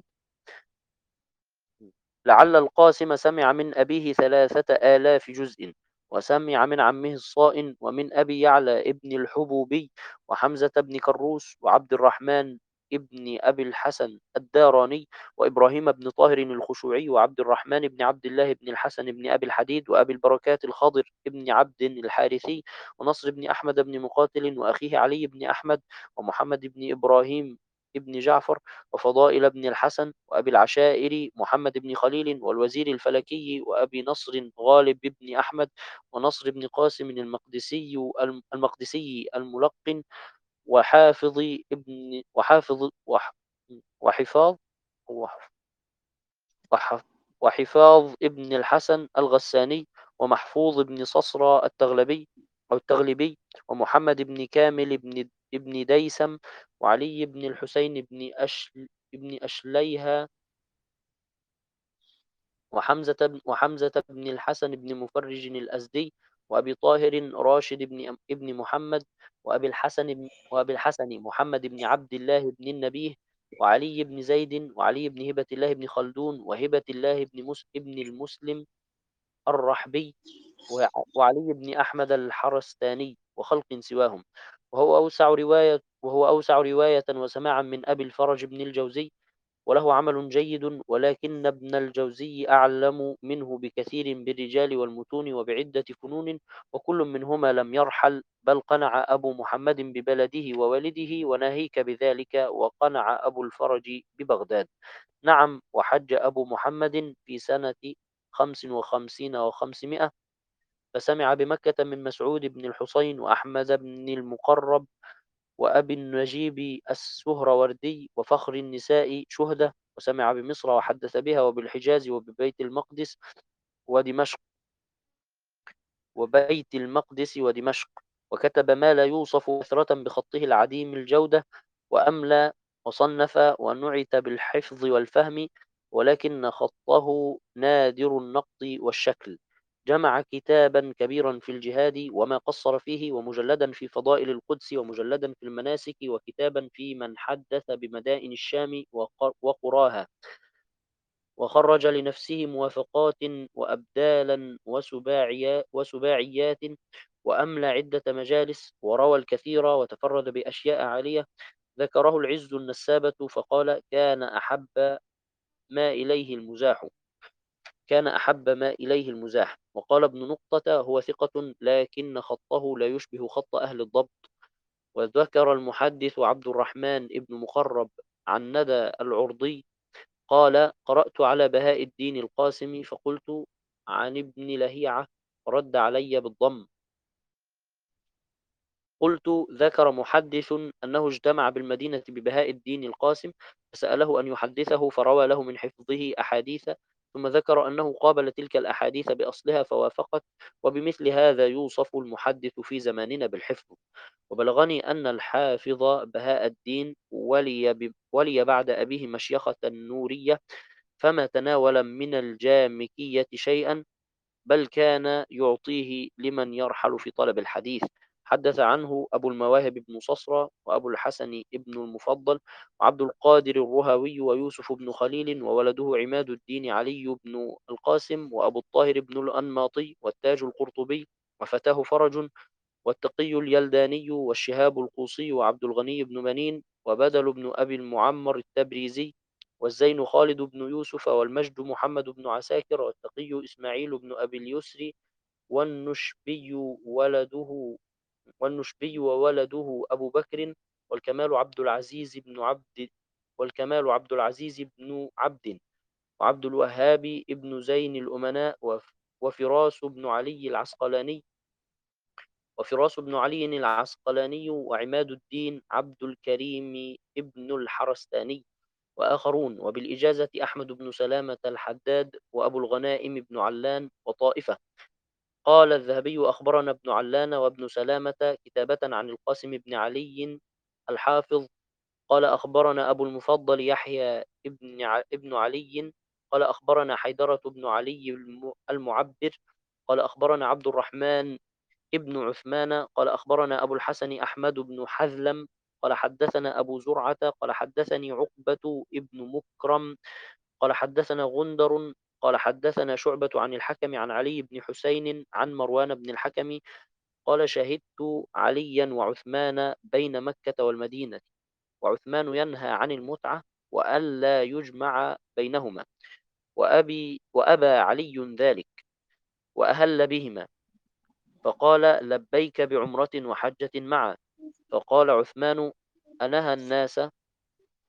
Speaker 2: لعل القاسم سمع من أبيه ثلاثة آلاف جزء، وسمع من عمه الصائن، ومن أبي يعلى ابن الحبوبي، وحمزة بن كروس، وعبد الرحمن ابن أبي الحسن الداراني، وإبراهيم بن طاهر الخشوعي، وعبد الرحمن بن عبد الله بن الحسن بن أبي الحديد، وأبي البركات الخضر ابن عبد الحارثي، ونصر بن أحمد بن مقاتل، وأخيه علي بن أحمد، ومحمد بن إبراهيم بن جعفر، وفضائل بن الحسن، وأبي العشائر محمد بن خليل، والوزير الفلكي، وأبي نصر غالب بن أحمد، ونصر بن قاسم المقدسي المقدسي الملقن، وحافظ ابن وحافظ وح وحفاظ وح- وح- وحفاظ ابن الحسن الغساني، ومحفوظ بن صصرى التغلبي أو التغلبي، ومحمد بن كامل بن ابن ديسم، وعلي بن الحسين بن أشل ابن أشليها، وحمزة بن وحمزة بن الحسن بن مفرج الأزدي، وأبي طاهر راشد بن ابن محمد، وأبي الحسن بن وأبي الحسن محمد بن عبد الله بن النبيه، وعلي بن زيد، وعلي بن هبة الله بن خلدون، وهبة الله بن مس ابن المسلم الرحبي، وع- وعلي بن أحمد الحرستاني، وخلق سواهم. وهو أوسع رواية وهو أوسع رواية وسماعا من أبي الفرج بن الجوزي، وله عمل جيد، ولكن ابن الجوزي أعلم منه بكثير بالرجال والمتون وبعدة فنون، وكل منهما لم يرحل، بل قنع أبو محمد ببلده ووالده، وناهيك بذلك، وقنع أبو الفرج ببغداد. نعم، وحج أبو محمد في سنة خمس وخمسين وخمسمائة، فسمع بمكة من مسعود بن الحصين، وأحمد بن المقرب، وأبي النجيب السهروردي، وفخر النساء شهدة، وسمع بمصر وحدث بها، وبالحجاز، وببيت المقدس ودمشق وبيت المقدس ودمشق، وكتب ما لا يوصف كثرة بخطه العديم الجودة، وأملى، وصنف، ونعت بالحفظ والفهم، ولكن خطه نادر النقط والشكل. جمع كتابا كبيرا في الجهاد وما قصر فيه، ومجلدا في فضائل القدس، ومجلدا في المناسك، وكتابا في من حدث بمدائن الشام وقراها، وخرج لنفسه موافقات وأبدالا وسباعيا وسباعيات، وأملى عدة مجالس، وروى الكثير، وتفرد بأشياء عالية. ذكره العز النسابة فقال: كان أحب ما إليه المزاح كان أحب ما إليه المزاح. وقال ابن نقطة: هو ثقة، لكن خطه لا يشبه خط أهل الضبط. وذكر المحدث عبد الرحمن ابن مخرب عن ندى العرضي قال: قرأت على بهاء الدين القاسمي فقلت عن ابن لهيعة، رد علي بالضم. قلت: ذكر محدث أنه اجتمع بالمدينة ببهاء الدين القاسم، فسأله أن يحدثه، فروى له من حفظه أحاديث، ثم ذكر أنه قابل تلك الأحاديث بأصلها فوافقت. وبمثل هذا يوصف المحدث في زماننا بالحفظ. وبلغني أن الحافظ بهاء الدين ولي, ب... ولي بعد أبيه مشيخة نورية، فما تناول من الجامكية شيئا، بل كان يعطيه لمن يرحل في طلب الحديث. حدث عنه أبو المواهب بن صصرى، وأبو الحسن ابن المفضل، وعبد القادر الرهوي، ويوسف بن خليل، وولده عماد الدين علي بن القاسم، وأبو الطاهر بن الأنماطي، والتاج القرطبي، وفتاه فرج، والتقي اليلداني، والشهاب القوصي، وعبد الغني بن منين، وبدل بن أبي المعمر التبريزي، والزين خالد بن يوسف، والمجد محمد بن عساكر، والتقي إسماعيل بن أبي اليسر، والنشبي ولده والنشبي وولده أبو بكر، والكمال عبد العزيز بن عبد والكمال عبد العزيز بن عبد، وعبد الوهاب ابن زين الأمناء، وفراس بن علي العسقلاني وفراس بن علي العسقلاني، وعماد الدين عبد الكريم ابن الحرستاني، وآخرون. وبالإجازة أحمد بن سلامة الحداد، وأبو الغنائم بن علان، وطائفة. قال الذهبي: أخبرنا ابن علان وابن سلامة كتابة عن القاسم بن علي الحافظ. قال: أخبرنا أبو المفضل يحيى ابن ع- ابن علي. قال: أخبرنا حيدرة بن علي الم- المعبر. قال: أخبرنا عبد الرحمن ابن عثمان. قال: أخبرنا أبو الحسن أحمد بن حذلم. قال: حدثنا أبو زرعة. قال: حدثني عقبة ابن مكرم. قال: حدثنا غندر. قال: حدثنا شعبة عن الحكم عن علي بن حسين عن مروان بن الحكم قال: شهدت عليا وعثمان بين مكة والمدينة، وعثمان ينهى عن المتعة وألا يجمع بينهما، وأبي وأبى علي ذلك، وأهل بهما، فقال: لبيك بعمرة وحجة معا. فقال عثمان: أنهى الناس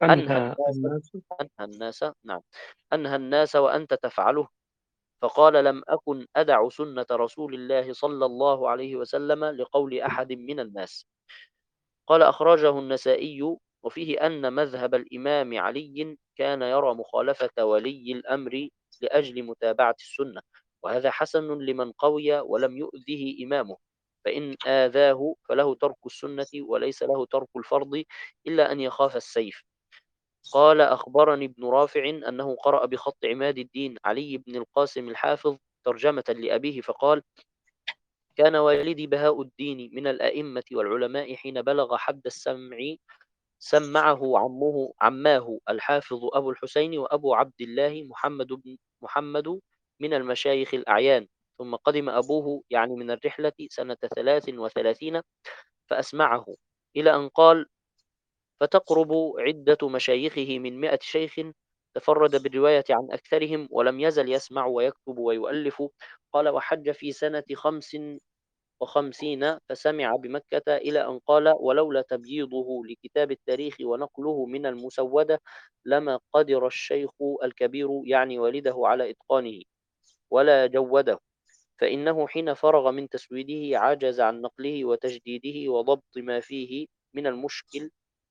Speaker 2: أنهى
Speaker 1: أنهى
Speaker 2: الناس
Speaker 1: الناس
Speaker 2: أنهى الناس نعم أنهى الناس وأنت تفعله، فقال لم أكن أدع سنة رسول الله صلى الله عليه وسلم لقول أحد من الناس. قال أخرجه النسائي وفيه أن مذهب الإمام علي كان يرى مخالفة ولي الأمر لأجل متابعة السنة، وهذا حسن لمن قوي ولم يؤذه إمامه، فإن آذاه فله ترك السنة وليس له ترك الفرض إلا أن يخاف السيف. قال أخبرني ابن رافع أنه قرأ بخط عماد الدين علي بن القاسم الحافظ ترجمة لأبيه فقال: كان والدي بهاء الدين من الأئمة والعلماء حين بلغ حد السمع سمعه عمه عماه الحافظ أبو الحسين وأبو عبد الله محمد بن محمد من المشايخ الأعيان، ثم قدم أبوه يعني من الرحلة سنة ثلاث وثلاثين فأسمعه إلى أن قال: فتقرب عدة مشايخه من مئة شيخ، تفرد بالرواية عن أكثرهم ولم يزل يسمع ويكتب ويؤلف. قال: وحج في سنة خمس وخمسين فسمع بمكة إلى أن قال: ولولا تبييضه لكتاب التاريخ ونقله من المسودة لما قدر الشيخ الكبير يعني والده على إتقانه ولا جوده، فإنه حين فرغ من تسويده عجز عن نقله وتجديده وضبط ما فيه من المشكل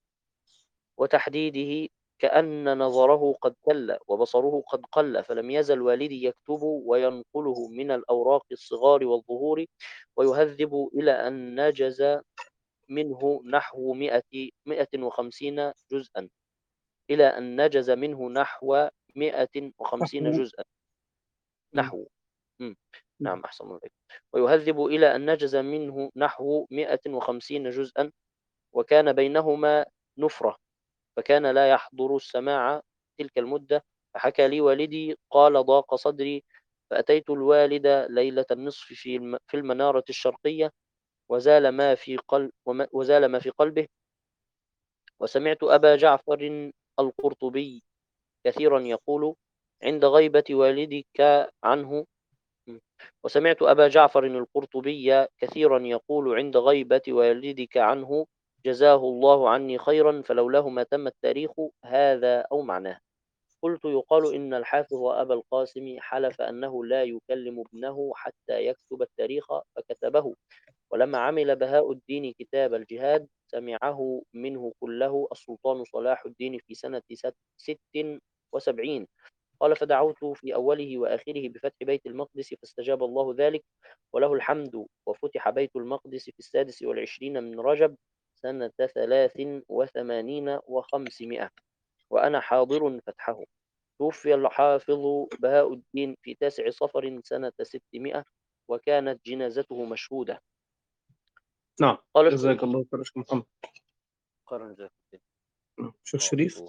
Speaker 2: وتحديده، كأن نظره قد كل وبصره قد قل، فلم يزل والدي يكتب وينقله من الأوراق الصغار والظهور ويهذب إلى أن نجز منه نحو مئة مئة وخمسين جزءا إلى أن نجز منه نحو مئة وخمسين
Speaker 1: نحو
Speaker 2: جزءا نحو مم. نعم أحسن الله. ويهذب إلى أن نجز منه نحو مئة وخمسين جزءا، وكان بينهما نفرة، فكان لا يحضر السماع تلك المدة. فحكى لي والدي قال: ضاق صدري فأتيت الوالد ليلة النصف في الم- في المنارة الشرقية وزال ما في قلب وزال ما في قلبه، وسمعت أبا جعفر القرطبي كثيرا يقول عند غيبة والدك عنه وسمعت أبا جعفر القرطبي كثيرا يقول عند غيبة والدك عنه: جزاه الله عني خيرا، فلولاه ما تم التاريخ هذا أو معناه. قلت: يقال إن الحافظ أبا القاسم حلف أنه لا يكلم ابنه حتى يكتب التاريخ فكتبه، ولما عمل بهاء الدين كتاب الجهاد سمعه منه كله السلطان صلاح الدين في سنة ست وسبعين. قال: فدعوت في أوله وآخره بفتح بيت المقدس فاستجاب الله ذلك وله الحمد، وفتح بيت المقدس في السادس والعشرين من رجب سنة ثلاث وثمانين وخمسمائة وأنا حاضر فتحه. توفي الحافظ بهاء الدين في تاسع صفر سنة ستمائة وكانت جنازته مشهودة.
Speaker 1: نعم.
Speaker 2: قال
Speaker 1: جزاك
Speaker 2: الشيخ
Speaker 1: الله خير شيخ محمد.
Speaker 2: قرن جاك
Speaker 1: شيخ شريف.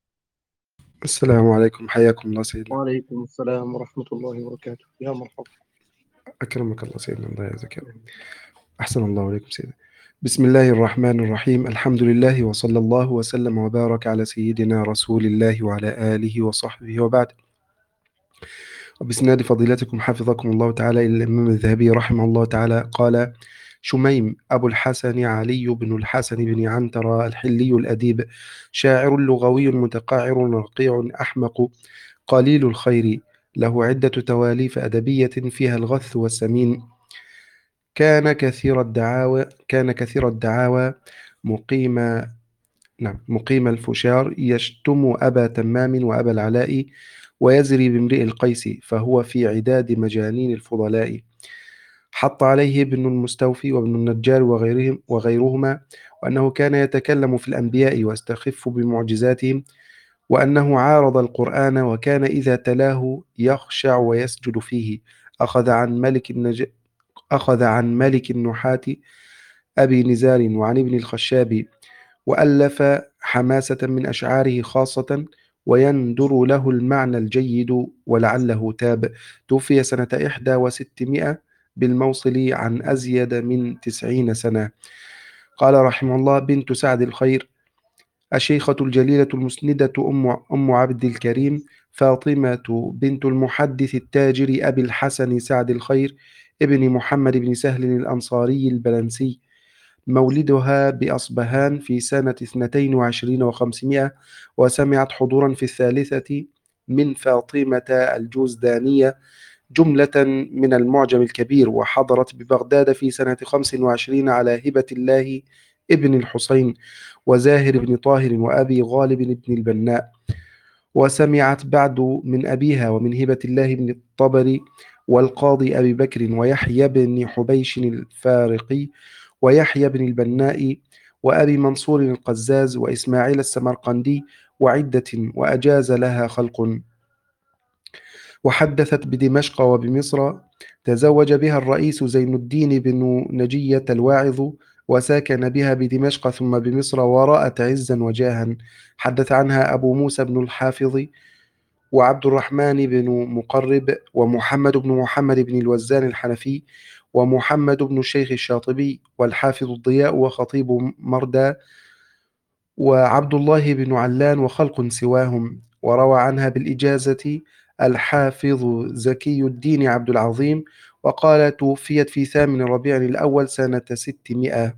Speaker 3: السلام عليكم، حياكم الله سيدنا.
Speaker 1: وعليكم السلام ورحمة الله وبركاته. يا مرحبا.
Speaker 3: أكرمك الله سيدنا، الله يجزاك. أحسن الله عليكم سيدنا. بسم الله الرحمن الرحيم، الحمد لله وصلى الله وسلم وبارك على سيدنا رسول الله وعلى آله وصحبه وبعد. وبسناد فضيلتكم حفظكم الله تعالى إلى الإمام الذهبي رحمه الله تعالى قال: شميم أبو الحسن علي بن الحسن بن عنترة الحلي الأديب، شاعر لغوي متقاعر رقيع أحمق قليل الخير، له عدة تواليف أدبية فيها الغث والسمين. كان كثير الدعاوى كان كثير الدعاوى مقيم نعم مقيم الفشار، يشتم أبا تمام وأبا العلاء ويزري بامرئ القيس، فهو في عداد مجانين الفضلاء. حط عليه ابن المستوفي وابن النجار وغيرهم وغيرهما، وأنه كان يتكلم في الأنبياء ويستخف بمعجزاتهم، وأنه عارض القرآن وكان إذا تلاه يخشع ويسجد فيه. أخذ عن ملك النج... أخذ عن ملك النحاة أبي نزار وعن ابن الخشاب، وألف حماسة من أشعاره خاصة ويندر له المعنى الجيد ولعله تاب. توفي سنة إحدى وستمائة بالموصل عن أزيد من تسعين سنة. قال رحمه الله: بنت سعد الخير الشيخة الجليلة المسندة أم, أم عبد الكريم فاطمة بنت المحدث التاجر أبي الحسن سعد الخير ابن محمد بن سهل الأنصاري البلنسي، مولدها بأصبهان في سنة اثنتين وعشرين وخمسمائة، وسمعت حضورا في الثالثة من فاطمة الجوزدانية جملة من المعجم الكبير، وحضرت ببغداد في سنة خمس وعشرين على هبة الله ابن الحسين وزاهر بن طاهر وأبي غالب بن البناء، وسمعت بعد من أبيها ومن هبة الله بن الطبري والقاضي أبي بكر ويحيى بن حبيش الفارقي ويحيى بن البناء وأبي منصور القزاز وإسماعيل السمرقندي وعدة، وأجاز لها خلق. وحدثت بدمشق وبمصر. تزوج بها الرئيس زين الدين بن نجية الواعظ، وساكن بها بدمشق ثم بمصر، ورأت عزا وجاها. حدث عنها أبو موسى بن الحافظ وعبد الرحمن بن مقرب ومحمد بن محمد بن الوزان الحنفي ومحمد بن الشيخ الشاطبي والحافظ الضياء وخطيب مردى وعبد الله بن علان وخلق سواهم. وروى عنها بالإجازة الحافظ زكي الدين عبد العظيم، وقال توفيت في ثامن ربيع الأول سنة ستمائة.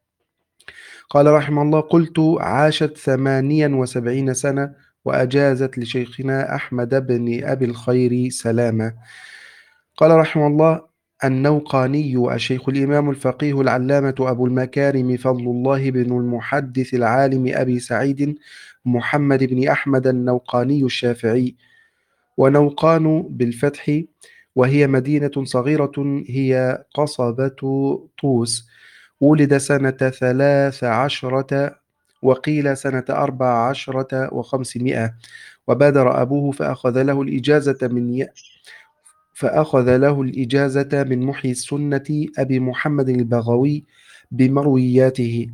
Speaker 3: قال رحمه الله: قلت عاشت ثمانيا وسبعين سنة، وأجازت لشيخنا أحمد بن أبي الخير سلامة. قال رحمه الله: النوقاني الشيخ الإمام الفقيه العلامة أبو المكارم فضل الله بن المحدث العالم أبي سعيد محمد بن أحمد النوقاني الشافعي. ونوقان بالفتح، وهي مدينة صغيرة هي قصبة طوس. ولد سنة ثلاث عشرة وقيل سنة أربع عشرة وخمسمائة، وبادر أبوه فأخذ له الإجازة من ي... فأخذ له الإجازة من محيي السنة أبي محمد البغوي بمروياته،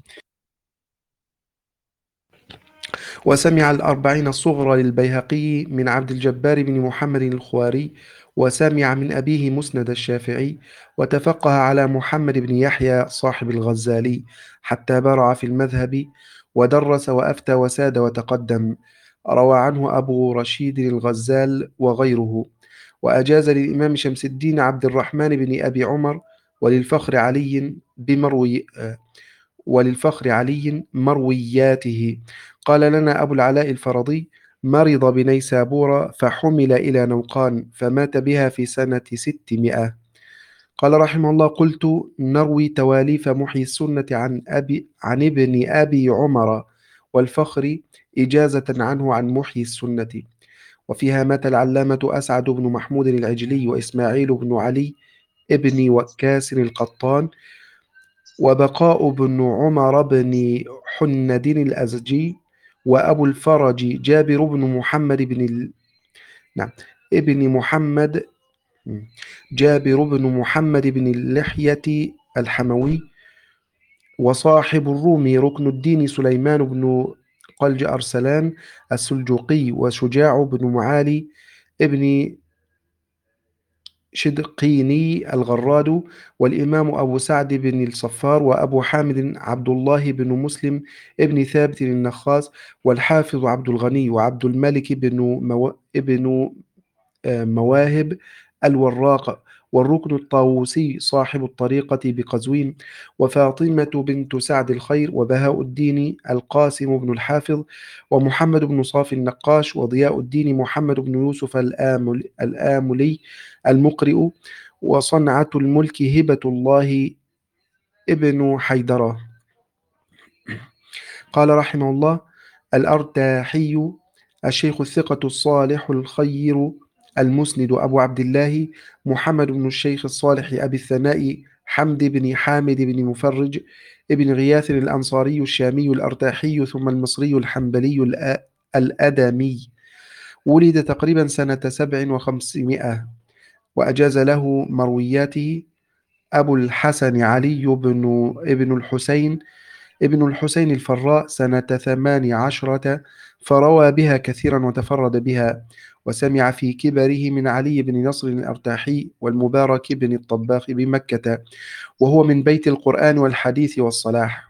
Speaker 3: وسمع الأربعين الصغرى للبيهقي من عبد الجبار بن محمد الخواري، وسمع من أبيه مسند الشافعي، وتفقه على محمد بن يحيى صاحب الغزالي حتى برع في المذهب، ودرس وأفتى وساد وتقدم. روى عنه أبو رشيد الغزال وغيره. وأجاز للإمام شمس الدين عبد الرحمن بن أبي عمر وللفخر علي بمروي وللفخر علي مروياته. قال لنا أبو العلاء الفرضي: مرض بنيسابور فحمل إلى نوقان فمات بها في سنة ستمائة. قال رحمه الله: قلت نروي تواليف محيي السنة عن, أبي عن ابن أبي عمر والفخر إجازة عنه عن محيي السنة. وفيها مات العلامة أسعد بن محمود العجلي وإسماعيل بن علي ابن وكاس القطان وبقاء بن عمر بن حند الأزجي وأبو الفرج جابر بن محمد بن ال... نعم ابن محمد جابر بن محمد بن اللحية الحموي، وصاحب الرومي ركن الدين سليمان بن قلج أرسلان السلجوقي، وشجاع بن معالي ابن شدقيني الغراد، والإمام أبو سعد بن الصفار، وأبو حامد عبد الله بن مسلم ابن ثابت النخاس، والحافظ عبد الغني، وعبد الملك بن مو... ابن مواهب الوراق، والركن الطاووسي صاحب الطريقة بقزوين، وفاطمة بنت سعد الخير، وبهاء الدين القاسم بن الحافظ، ومحمد بن صافي النقاش، وضياء الدين محمد بن يوسف الآمل الآملي المقرئ، وصنعة الملك هبة الله ابن حيدرة. قال رحمه الله: الأرتاحي الشيخ الثقة الصالح الخير المسند أبو عبد الله محمد بن الشيخ الصالح أبي الثناء حمد بن حامد بن مفرج ابن غياث الأنصاري الشامي الأرتاحي ثم المصري الحنبلي الأدمي. ولد تقريبا سنة سبع وخمسمائة، وأجاز له مروياته أبو الحسن علي بن ابن الحسين ابن الحسين الفراء سنة ثمان عشرة، فروى بها كثيرا وتفرد بها. وسمع في كبره من علي بن نصر الأرتاحي والمبارك بن الطباخ بمكة، وهو من بيت القرآن والحديث والصلاح.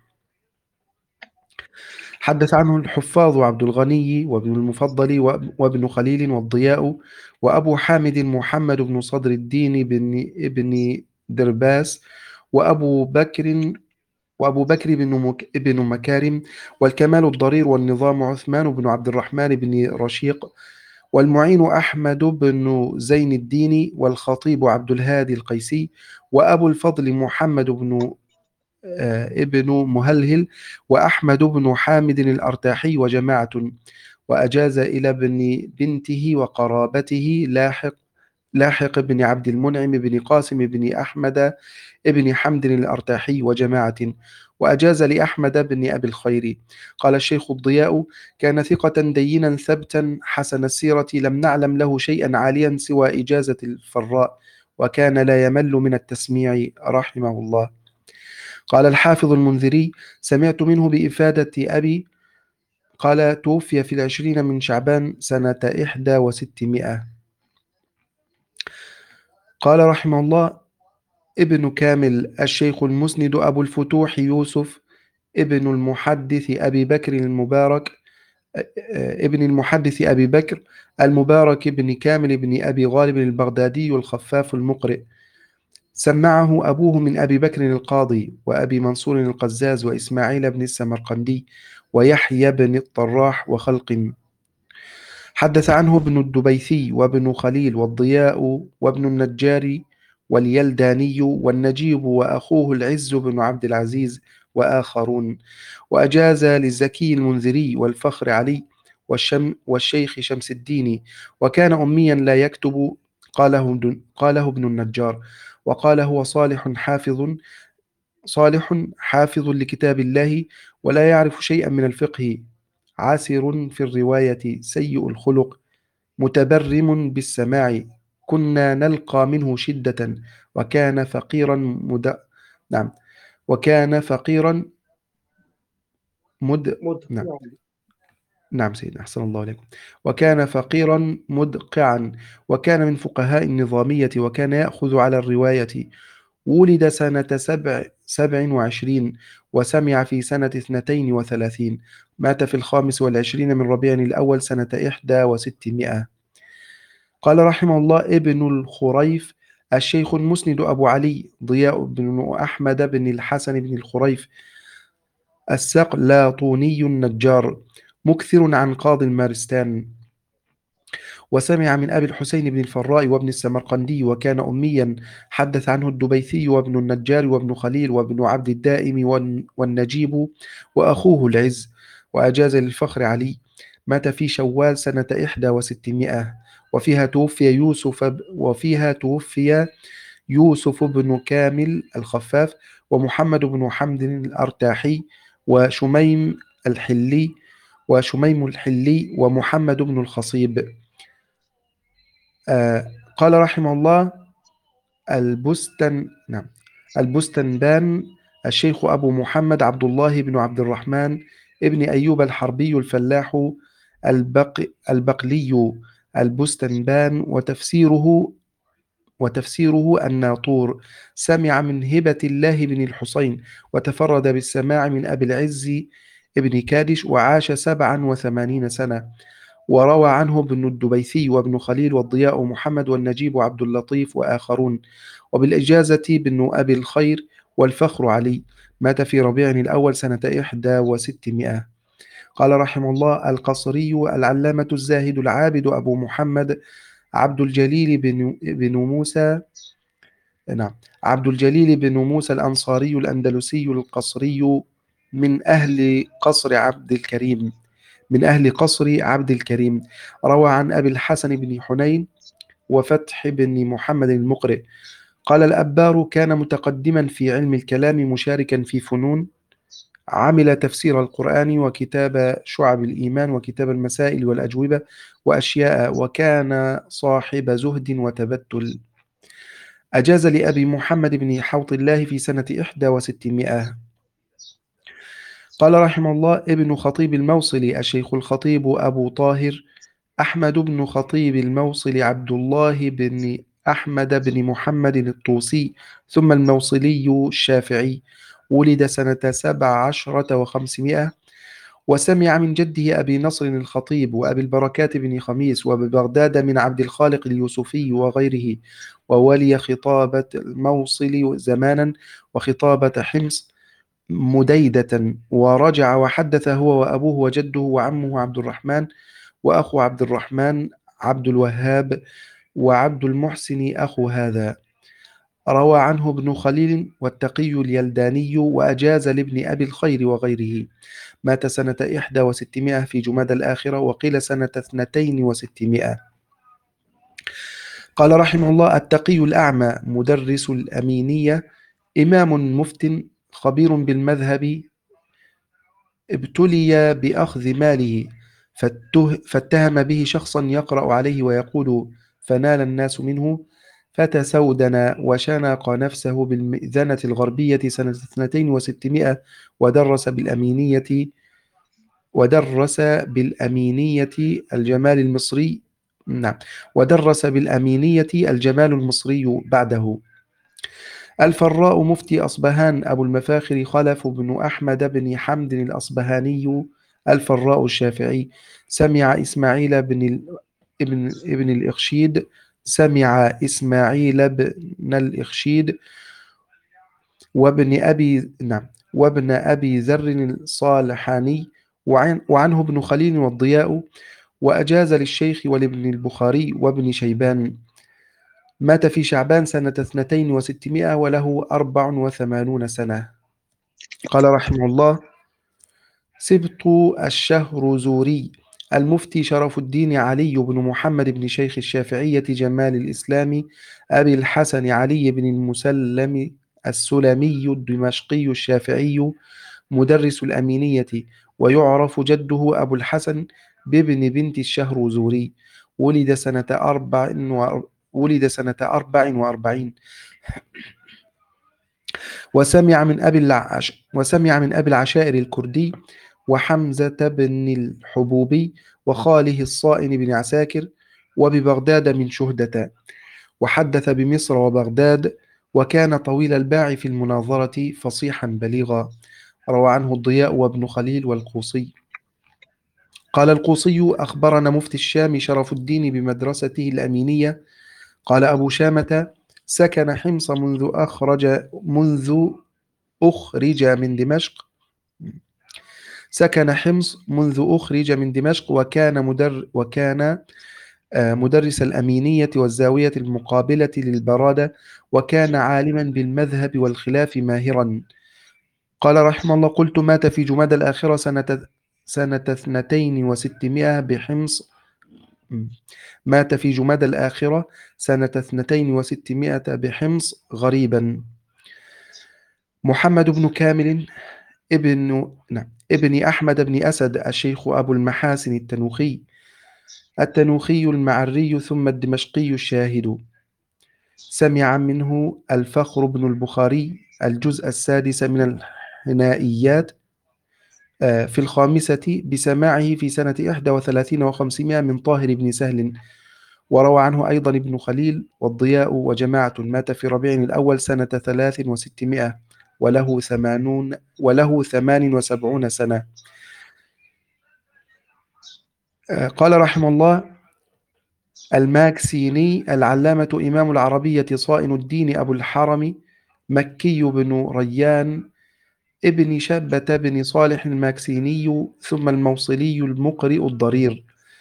Speaker 3: حدث عنه الحفاظ عبد الغني وابن المفضل وابن خليل والضياء، وأبو حامد محمد بن صدر الدين بن ابن درباس، وأبو بكر وأبو بكر بن, مك... بن مكارم، والكمال الضرير، والنظام عثمان بن عبد الرحمن بن رشيق، والمعين أحمد بن زين الدين، والخطيب عبد الهادي القيسي، وأبو الفضل محمد بن آه، ابن مهلهل، وأحمد بن حامد الأرتاحي، وجماعة. وأجاز إلى ابن بنته وقرابته لاحق لاحق بن عبد المنعم بن قاسم بن أحمد ابن حمد الأرتاحي، وجماعة. وأجاز لأحمد بن أبي الخير. قال الشيخ الضياء: كان ثقة دينا ثبتا حسن السيرة، لم نعلم له شيئا عاليا سوى إجازة الفراء، وكان لا يمل من التسميع رحمه الله. قال الحافظ المنذري: سمعت منه بإفادة أبي. قال: توفي في العشرين من شعبان سنة إحدى وستمائة. قال رحمه الله: ابن كامل الشيخ المسند أبو الفتوح يوسف ابن المحدث أبي بكر المبارك ابن المحدث أبي بكر المبارك بن كامل بن أبي غالب البغدادي الخفاف المقرئ. سمعه أبوه من أبي بكر القاضي، وأبي منصور القزاز، وإسماعيل بن السمرقندي، ويحيى بن الطراح، وخلق. حدث عنه ابن الدبيثي، وابن خليل، والضياء، وابن النجار، واليلداني، والنجيب، وأخوه العز بن عبد العزيز، وآخرون. وأجاز للزكي المنذري، والفخر علي، والشم والشيخ شمس الدين، وكان أميا لا يكتب. قاله قاله ابن النجار. وقال: هو صالح حافظ صالح حافظ لكتاب الله، ولا يعرف شيئا من الفقه، عاسر في الرواية، سيء الخلق، متبرم بالسماع، كنا نلقى منه شدة، وكان فقيرا مد... نعم وكان فقيرا مد... نعم
Speaker 1: مدقعا.
Speaker 3: نعم سيدنا، أحسن الله عليكم. وكان فقيرا مدقعا، وكان من فقهاء النظامية، وكان يأخذ على الرواية. ولد سنة سبع, سبع وعشرين، وسمع في سنة اثنتين وثلاثين. مات في الخامس والعشرين من ربيع الأول سنة إحدى وستمائة. قال رحمه الله: ابن الخريف الشيخ المسند أبو علي ضياء بن أحمد بن الحسن بن الخريف السقلاطوني النجار، مكثر عن قاضي المارستان. وسمع من أبي الحسين بن الفراء وابن السمرقندي، وكان أميا. حدث عنه الدبيثي، وابن النجار، وابن خليل، وابن عبد الدائم، والنجيب، وأخوه العز. وأجاز للفخر علي. مات في شوال سنة إحدى وستمائة، وفيها توفي يوسف وفيها توفي يوسف بن كامل الخفاف، ومحمد بن حمد الأرتاحي، وشميم الحلي وشميم الحلي ومحمد بن الخصيب. آه قال رحمه الله: البستن نعم البستنبان الشيخ أبو محمد عبد الله بن عبد الرحمن ابن أيوب الحربي الفلاح البق البقلي البستنبان، وتفسيره وتفسيره الناطور. سمع من هبة الله بن الحسين، وتفرد بالسماع من أبي العز ابن كادش، وعاش سبعا وثمانين سنة. وروى عنه ابن الدبيثي، وابن خليل، والضياء محمد، والنجيب وعبد اللطيف، وآخرون. وبالإجازة بن أبي الخير، والفخر علي. مات في ربيع الأول سنة إحدى وستمائة. قال رحمه الله: القصري العلامة الزاهد العابد أبو محمد عبد الجليل بن, بن موسى نعم عبد الجليل بن موسى الأنصاري الأندلسي القصري، من أهل قصر عبد الكريم من أهل قصر عبد الكريم. روى عن أبي الحسن بن حنين وفتح بن محمد المقرئ. قال الأبار: كان متقدما في علم الكلام، مشاركا في فنون. عمل تفسير القرآن، وكتاب شعب الإيمان، وكتاب المسائل والأجوبة، وأشياء، وكان صاحب زهد وتبتل. أجاز لأبي محمد بن حوط الله في سنة إحدى وستمائة. قال رحمه الله: ابن خطيب الموصلي الشيخ الخطيب أبو طاهر أحمد بن خطيب الموصل عبد الله بن أحمد بن محمد الطوسي، ثم الموصلي الشافعي. ولد سنة سبع عشرة وخمسمائة. وسمع من جده أبي نصر الخطيب، وأبي البركات بن خميس، وببغداد من عبد الخالق اليوسفي وغيره. وولي خطابة الموصل زمانا، وخطابة حمص، مديدة، ورجع وحدث هو وأبوه وجده وعمه عبد الرحمن وأخو عبد الرحمن عبد الوهاب وعبد المحسن أخو هذا. روى عنه ابن خليل والتقي اليلداني، وأجاز لابن أبي الخير وغيره. مات سنة إحدى وستمائة في جماد الآخرة، وقيل سنة اثنتين وستمائة. قال رحمه الله: التقي الأعمى مدرس الأمينية، إمام مفتن خبير بالمذهب، ابتلي بأخذ ماله فاته- فاتهم به شخصا يقرأ عليه ويقول، فنال الناس منه، فتسودن وشنق نفسه بالمئذنة الغربية سنة اثنتين وستمائة، ودرس بالأمينية ودرس بالأمينية الجمال المصري نعم ودرس بالأمينية الجمال المصري بعده. الفراء مفتي أصبهان أبو المفاخر خلف بن أحمد بن حمد الأصبهاني الفراء الشافعي، سمع إسماعيل بن ال... ابن ابن الإخشيد سمع إسماعيل بن الإخشيد وابن أبي نعم وابن أبي ذر الصالحاني، وعن وعنه ابن خليل والضياء، وأجاز للشيخ ولابن البخاري وابن شيبان. مات في شعبان سنة اثنتين وستمائة وله أربع وثمانون سنة. قال رحمه الله: سبط الشهرزوري المفتي شرف الدين علي بن محمد بن شيخ الشافعية جمال الإسلام أبي الحسن علي بن المسلم السلمي الدمشقي الشافعي مدرس الأمينية، ويعرف جده أبو الحسن بابن بنت الشهرزوري. ولد سنة أربع و... ولد سنة أربع وأربعين، وسمع من أبي العش... وسمع من أبي العشائر الكردي وحمزة بن الحبوبي وخاله الصائن بن عساكر، وببغداد من شهدة، وحدث بمصر وبغداد، وكان طويل الباع في المناظرة فصيحا بليغا. روى عنه الضياء وابن خليل والقوصي. قال القوصي: أخبرنا مفتي الشام شرف الدين بمدرسته الأمينية. قال أبو شامة: سكن حمص منذ أخرج منذ أخرج من دمشق سكن حمص منذ أخرج من دمشق وكان مدر وكان آه، مدرس الأمينية والزاوية المقابلة للبرادة، وكان عالما بالمذهب والخلاف ماهرا. قال رحمه الله: قلت مات في جماد الآخرة سنة سنة اثنتين وستمائة بحمص مات في جماد الآخرة سنة اثنتين وستمائة بحمص غريبا. محمد بن كامل ابن نعم ابن أحمد بن أسد الشيخ أبو المحاسن التنوخي التنوخي المعري ثم الدمشقي الشاهد، سمع منه الفخر بن البخاري الجزء السادس من الحنائيات في الخامسة بسماعه في سنة إحدى وثلاثين وخمسمائة من طاهر بن سهل. وروى عنه أيضا ابن خليل والضياء وجماعة. مات في ربيع الأول سنة ثلاث وستمائة وله ثمانون وله ثمان وسبعون سنة. قال رحمه الله: الماكسيني العلامة إمام العربية صائن الدين أبو الحرم مكي بن ريان ابن شبة بن صالح الماكسيني ثم الموصلي المقرئ الضرير،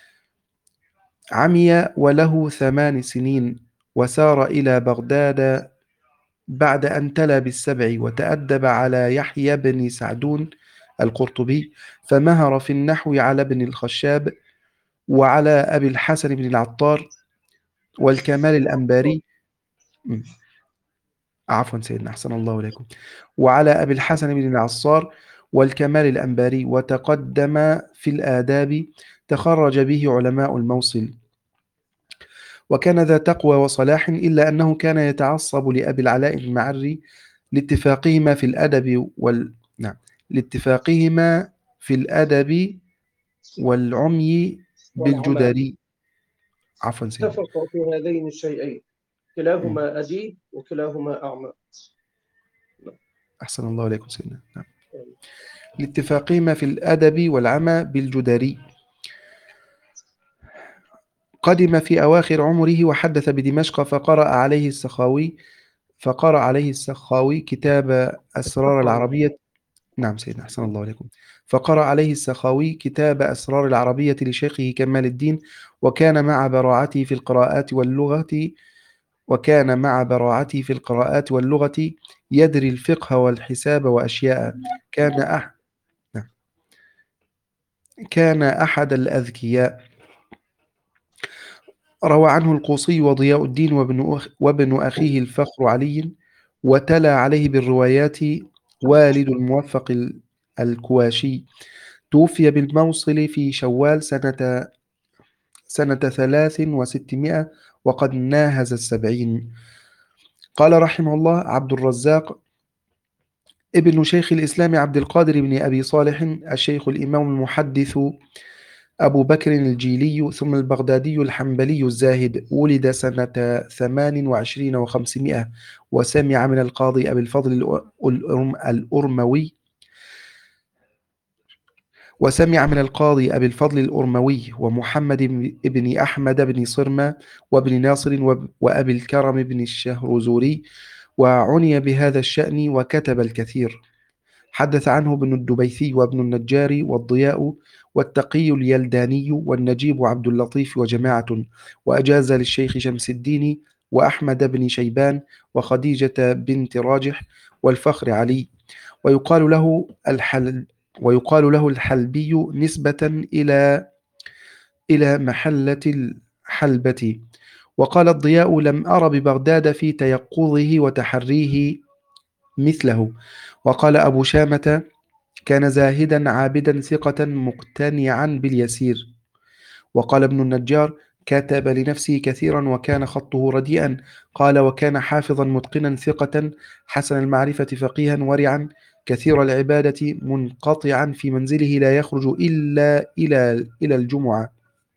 Speaker 3: عمي وله ثمان سنين، وسار إلى بغداد بعد أن تلا بالسبع، وتأدب على يحيى بن سعدون القرطبي، فمهر في النحو على ابن الخشاب وعلى أبي الحسن بن العطار والكمال الأنباري م. عفوا سيدنا أحسن الله إليكم وعلى أبي الحسن بن العصار والكمال الأنباري، وتقدم في الآداب، تخرج به علماء الموصل، وكان ذا تقوى وصلاح، إلا أنه كان يتعصب لأبي العلاء المعري لاتفاقهما في الأدب وال نعم لاتفاقهما في الأدب والعمي بالجدري. عفوا سيدنا.
Speaker 1: اتفقوا في هذين الشيئين، كلاهما أديب وكلاهما أعمى.
Speaker 3: أحسن الله إليكم سيدنا. نعم. لاتفاقهما في الأدب والعمى بالجدري. قدم في أواخر عمره وحدث بدمشق، فقرأ عليه السخاوي فقرأ عليه السخاوي كتاب أسرار العربية نعم سيدنا، أحسن الله عليكم. فقرأ عليه السخاوي كتاب أسرار العربية لشيخه كمال الدين، وكان مع براعته في القراءات واللغة وكان مع براعته في القراءات واللغة يدري الفقه والحساب وأشياء. كان أح... نعم. كان أحد الأذكياء. روى عنه القوصي وضياء الدين وابن, أخ... وابن أخيه الفخر علي، وتلا عليه بالروايات والد الموفق ال- الكواشي. توفي بالموصل في شوال سنة سنة ثلاث وستمائة وقد ناهز السبعين. قال رحمه الله عبد الرزاق ابن شيخ الإسلام عبد القادر بن أبي صالح الشيخ الإمام المحدث أبو بكر الجيلي ثم البغدادي الحنبلي الزاهد، ولد سنة ثمان وعشرين وخمسمائة، وسمع من القاضي أبي الفضل الأ- الأرم- الأرموي وسمع من القاضي أبي الفضل الأرموي ومحمد بن أحمد بن صرمة وابن ناصر وب- وأبي الكرم بن الشهرزوري، وعني بهذا الشأن وكتب الكثير. حدث عنه ابن الدبيثي وابن النجار والضياء والتقي اليلداني والنجيب عبد اللطيف وجماعة، وأجاز للشيخ شمس الدين وأحمد بن شيبان وخديجة بنت راجح والفخر علي، ويقال له الحل ويقال له الحلبي نسبة إلى إلى محلة الحلبة. وقال الضياء لم أر ببغداد في تيقظه وتحريه مثله. وقال أبو شامة كان زاهدا عابدا ثقة مقتنعا باليسير. وقال ابن النجار كتب لنفسه كثيرا وكان خطه رديئا. قال وكان حافظا متقنا ثقة حسن المعرفة فقيها ورعا كثير العبادة منقطعا في منزله لا يخرج إلا إلى إلى الجمعة.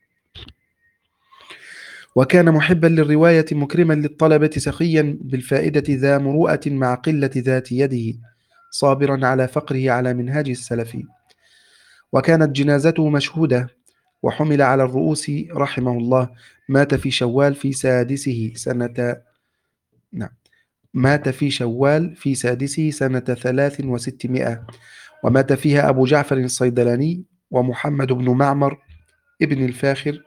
Speaker 3: وكان محبا للرواية مكرما للطلبة سخيا بالفائدة ذا مروءة مع قلة ذات يده صابرا على فقره على منهاج السلف. وكانت جنازته مشهودة وحمل على الرؤوس رحمه الله. مات في شوال في سادسه سنة نعم مات في شوال في سادسه سنة ثلاث وستمائة، ومات فيها أبو جعفر الصيدلاني ومحمد بن معمر ابن الفاخر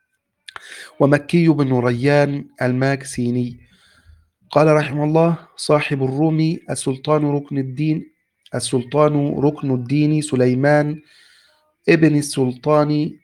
Speaker 3: ومكي بن ريان الماكسيني. قال رحمه الله صاحب الرومي السلطان ركن الدين السلطان ركن الدين سليمان ابن السلطان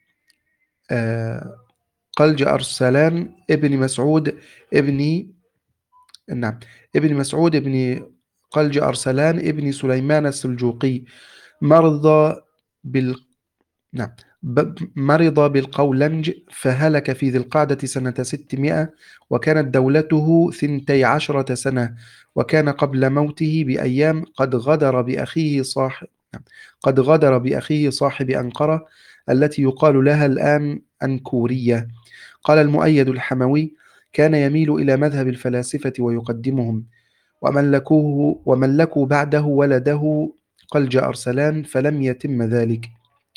Speaker 3: آه قلج أرسلان ابن مسعود ابن نعم ابن مسعود ابن قلج أرسلان ابن سليمان السلجوقي، مرض بال نعم ب... مرض بالقولنج فهلك في ذي القعدة سنة ستمائة، وكانت دولته ثنتي عشرة سنة. وكان قبل موته بأيام قد غدر بأخيه صاحب نعم، قد غدر بأخيه صاحب أنقرة التي يقال لها الآن أنكورية. قال المؤيد الحموي كان يميل إلى مذهب الفلاسفة ويقدمهم، وملكوه وملكوا بعده ولده قلج أرسلان فلم يتم ذلك.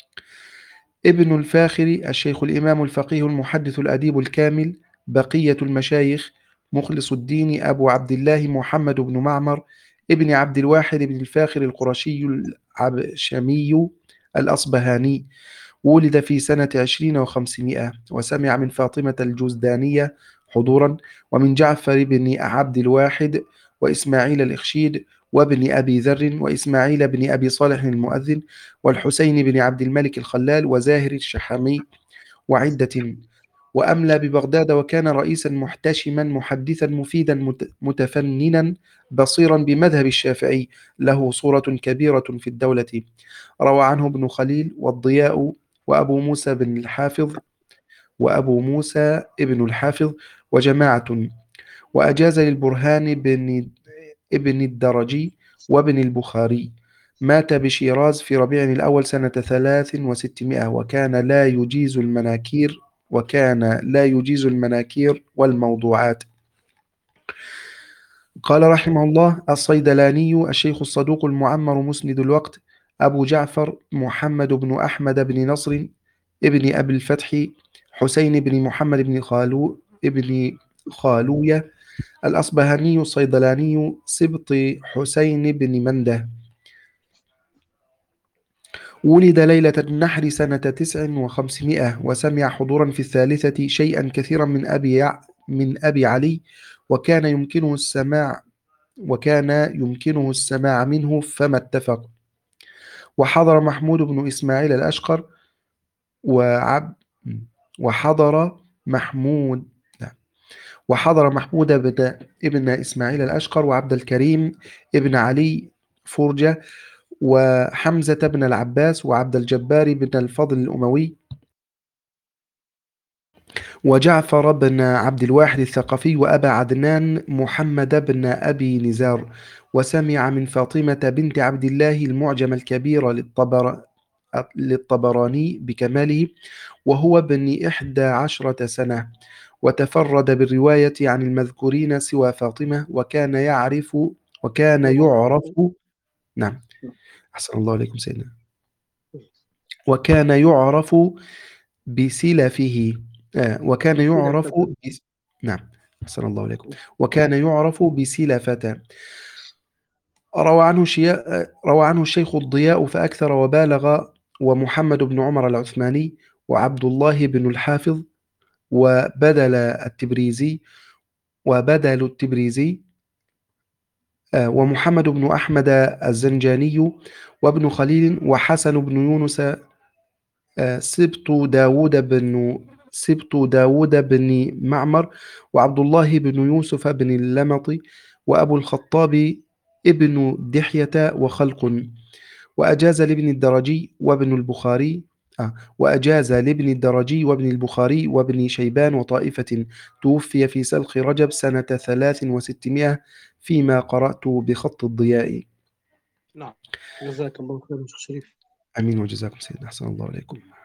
Speaker 3: ابن الفاخر الشيخ الإمام الفقيه المحدث الأديب الكامل بقية المشايخ مخلص الدين أبو عبد الله محمد بن معمر ابن عبد الواحد بن الفاخر القرشي العبشمي الأصبهاني، ولد في سنة عشرين وخمسمائة، وسمع من فاطمة الجزدانية حضورا، ومن جعفر بن عبد الواحد وإسماعيل الإخشيد وابن أبي ذر وإسماعيل بن أبي صالح المؤذن والحسين بن عبد الملك الخلال وزاهر الشحامي وعدة. وأملى ببغداد وكان رئيسا محتشما محدثا مفيدا مت- متفننا بصيرا بمذهب الشافعي له صورة كبيرة في الدولة. روى عنه ابن خليل والضياء وأبو موسى بن الحافظ وأبو موسى ابن الحافظ وجماعة. وأجاز للبرهان بن ابن الدرجي وابن البخاري. مات بشيراز في ربيع الأول سنة ثلاث وستمائة، وكان لا يجيز المناكير وكان لا يجيز المناكير والموضوعات. قال رحمه الله الصيدلاني الشيخ الصدوق المعمر مسند الوقت أبو جعفر محمد بن أحمد بن نصر ابن أبي الفتح حسين بن محمد بن خالو ابن خالوية الأصبهاني الصيدلاني سبط حسين بن منده. ولد ليلة النحر سنة تسع وخمسمائة، وسمع حضورا في الثالثة شيئا كثيرا من أبي يع- من أبي علي، وكان يمكنه السماع وكان يمكنه السماع منه فما اتفق. وحضر محمود بن إسماعيل الأشقر وعب وحضر محمود لا. وحضر محمود بن ابن إسماعيل الأشقر وعبد الكريم ابن علي فرجة وحمزة بن العباس وعبد الجبار بن الفضل الأموي وجعفر بن عبد الواحد الثقفي وأبا عدنان محمد بن أبي نزار. وسمع من فاطمة بنت عبد الله المعجم الكبير للطبر للطبراني بكماله وهو ابن إحدى عشرة سنة، وتفرد بالرواية عن المذكورين سوى فاطمة، وكان يعرف وكان يعرف نعم أحسن الله عليكم سيدنا وكان يعرف بسلفه آه وكان يعرف بس... نعم أحسن الله عليكم وكان يعرف بسلفة. روى عنه, شي... روى عنه الشيخ الضياء فأكثر وبالغ، ومحمد بن عمر العثماني وعبد الله بن الحافظ وبدل التبريزي وبدل التبريزي آه ومحمد بن أحمد الزنجاني وابن خليل وحسن بن يونس آه سبط داود بن سبط داود بن معمر وعبد الله بن يوسف بن اللمطي وأبو الخطاب ابن دحية وخلق. وأجاز لابن الدرجي وابن البخاري آه وأجاز لابن الدرجي وابن البخاري وابن شيبان وطائفة. توفي في سلخ رجب سنة ثلاث وستمائة فيما قرأت بخط الضياء.
Speaker 1: نعم جزاك الله خير شيخ شريف.
Speaker 3: أمين وجزاكم سيدنا أحسن الله عليكم.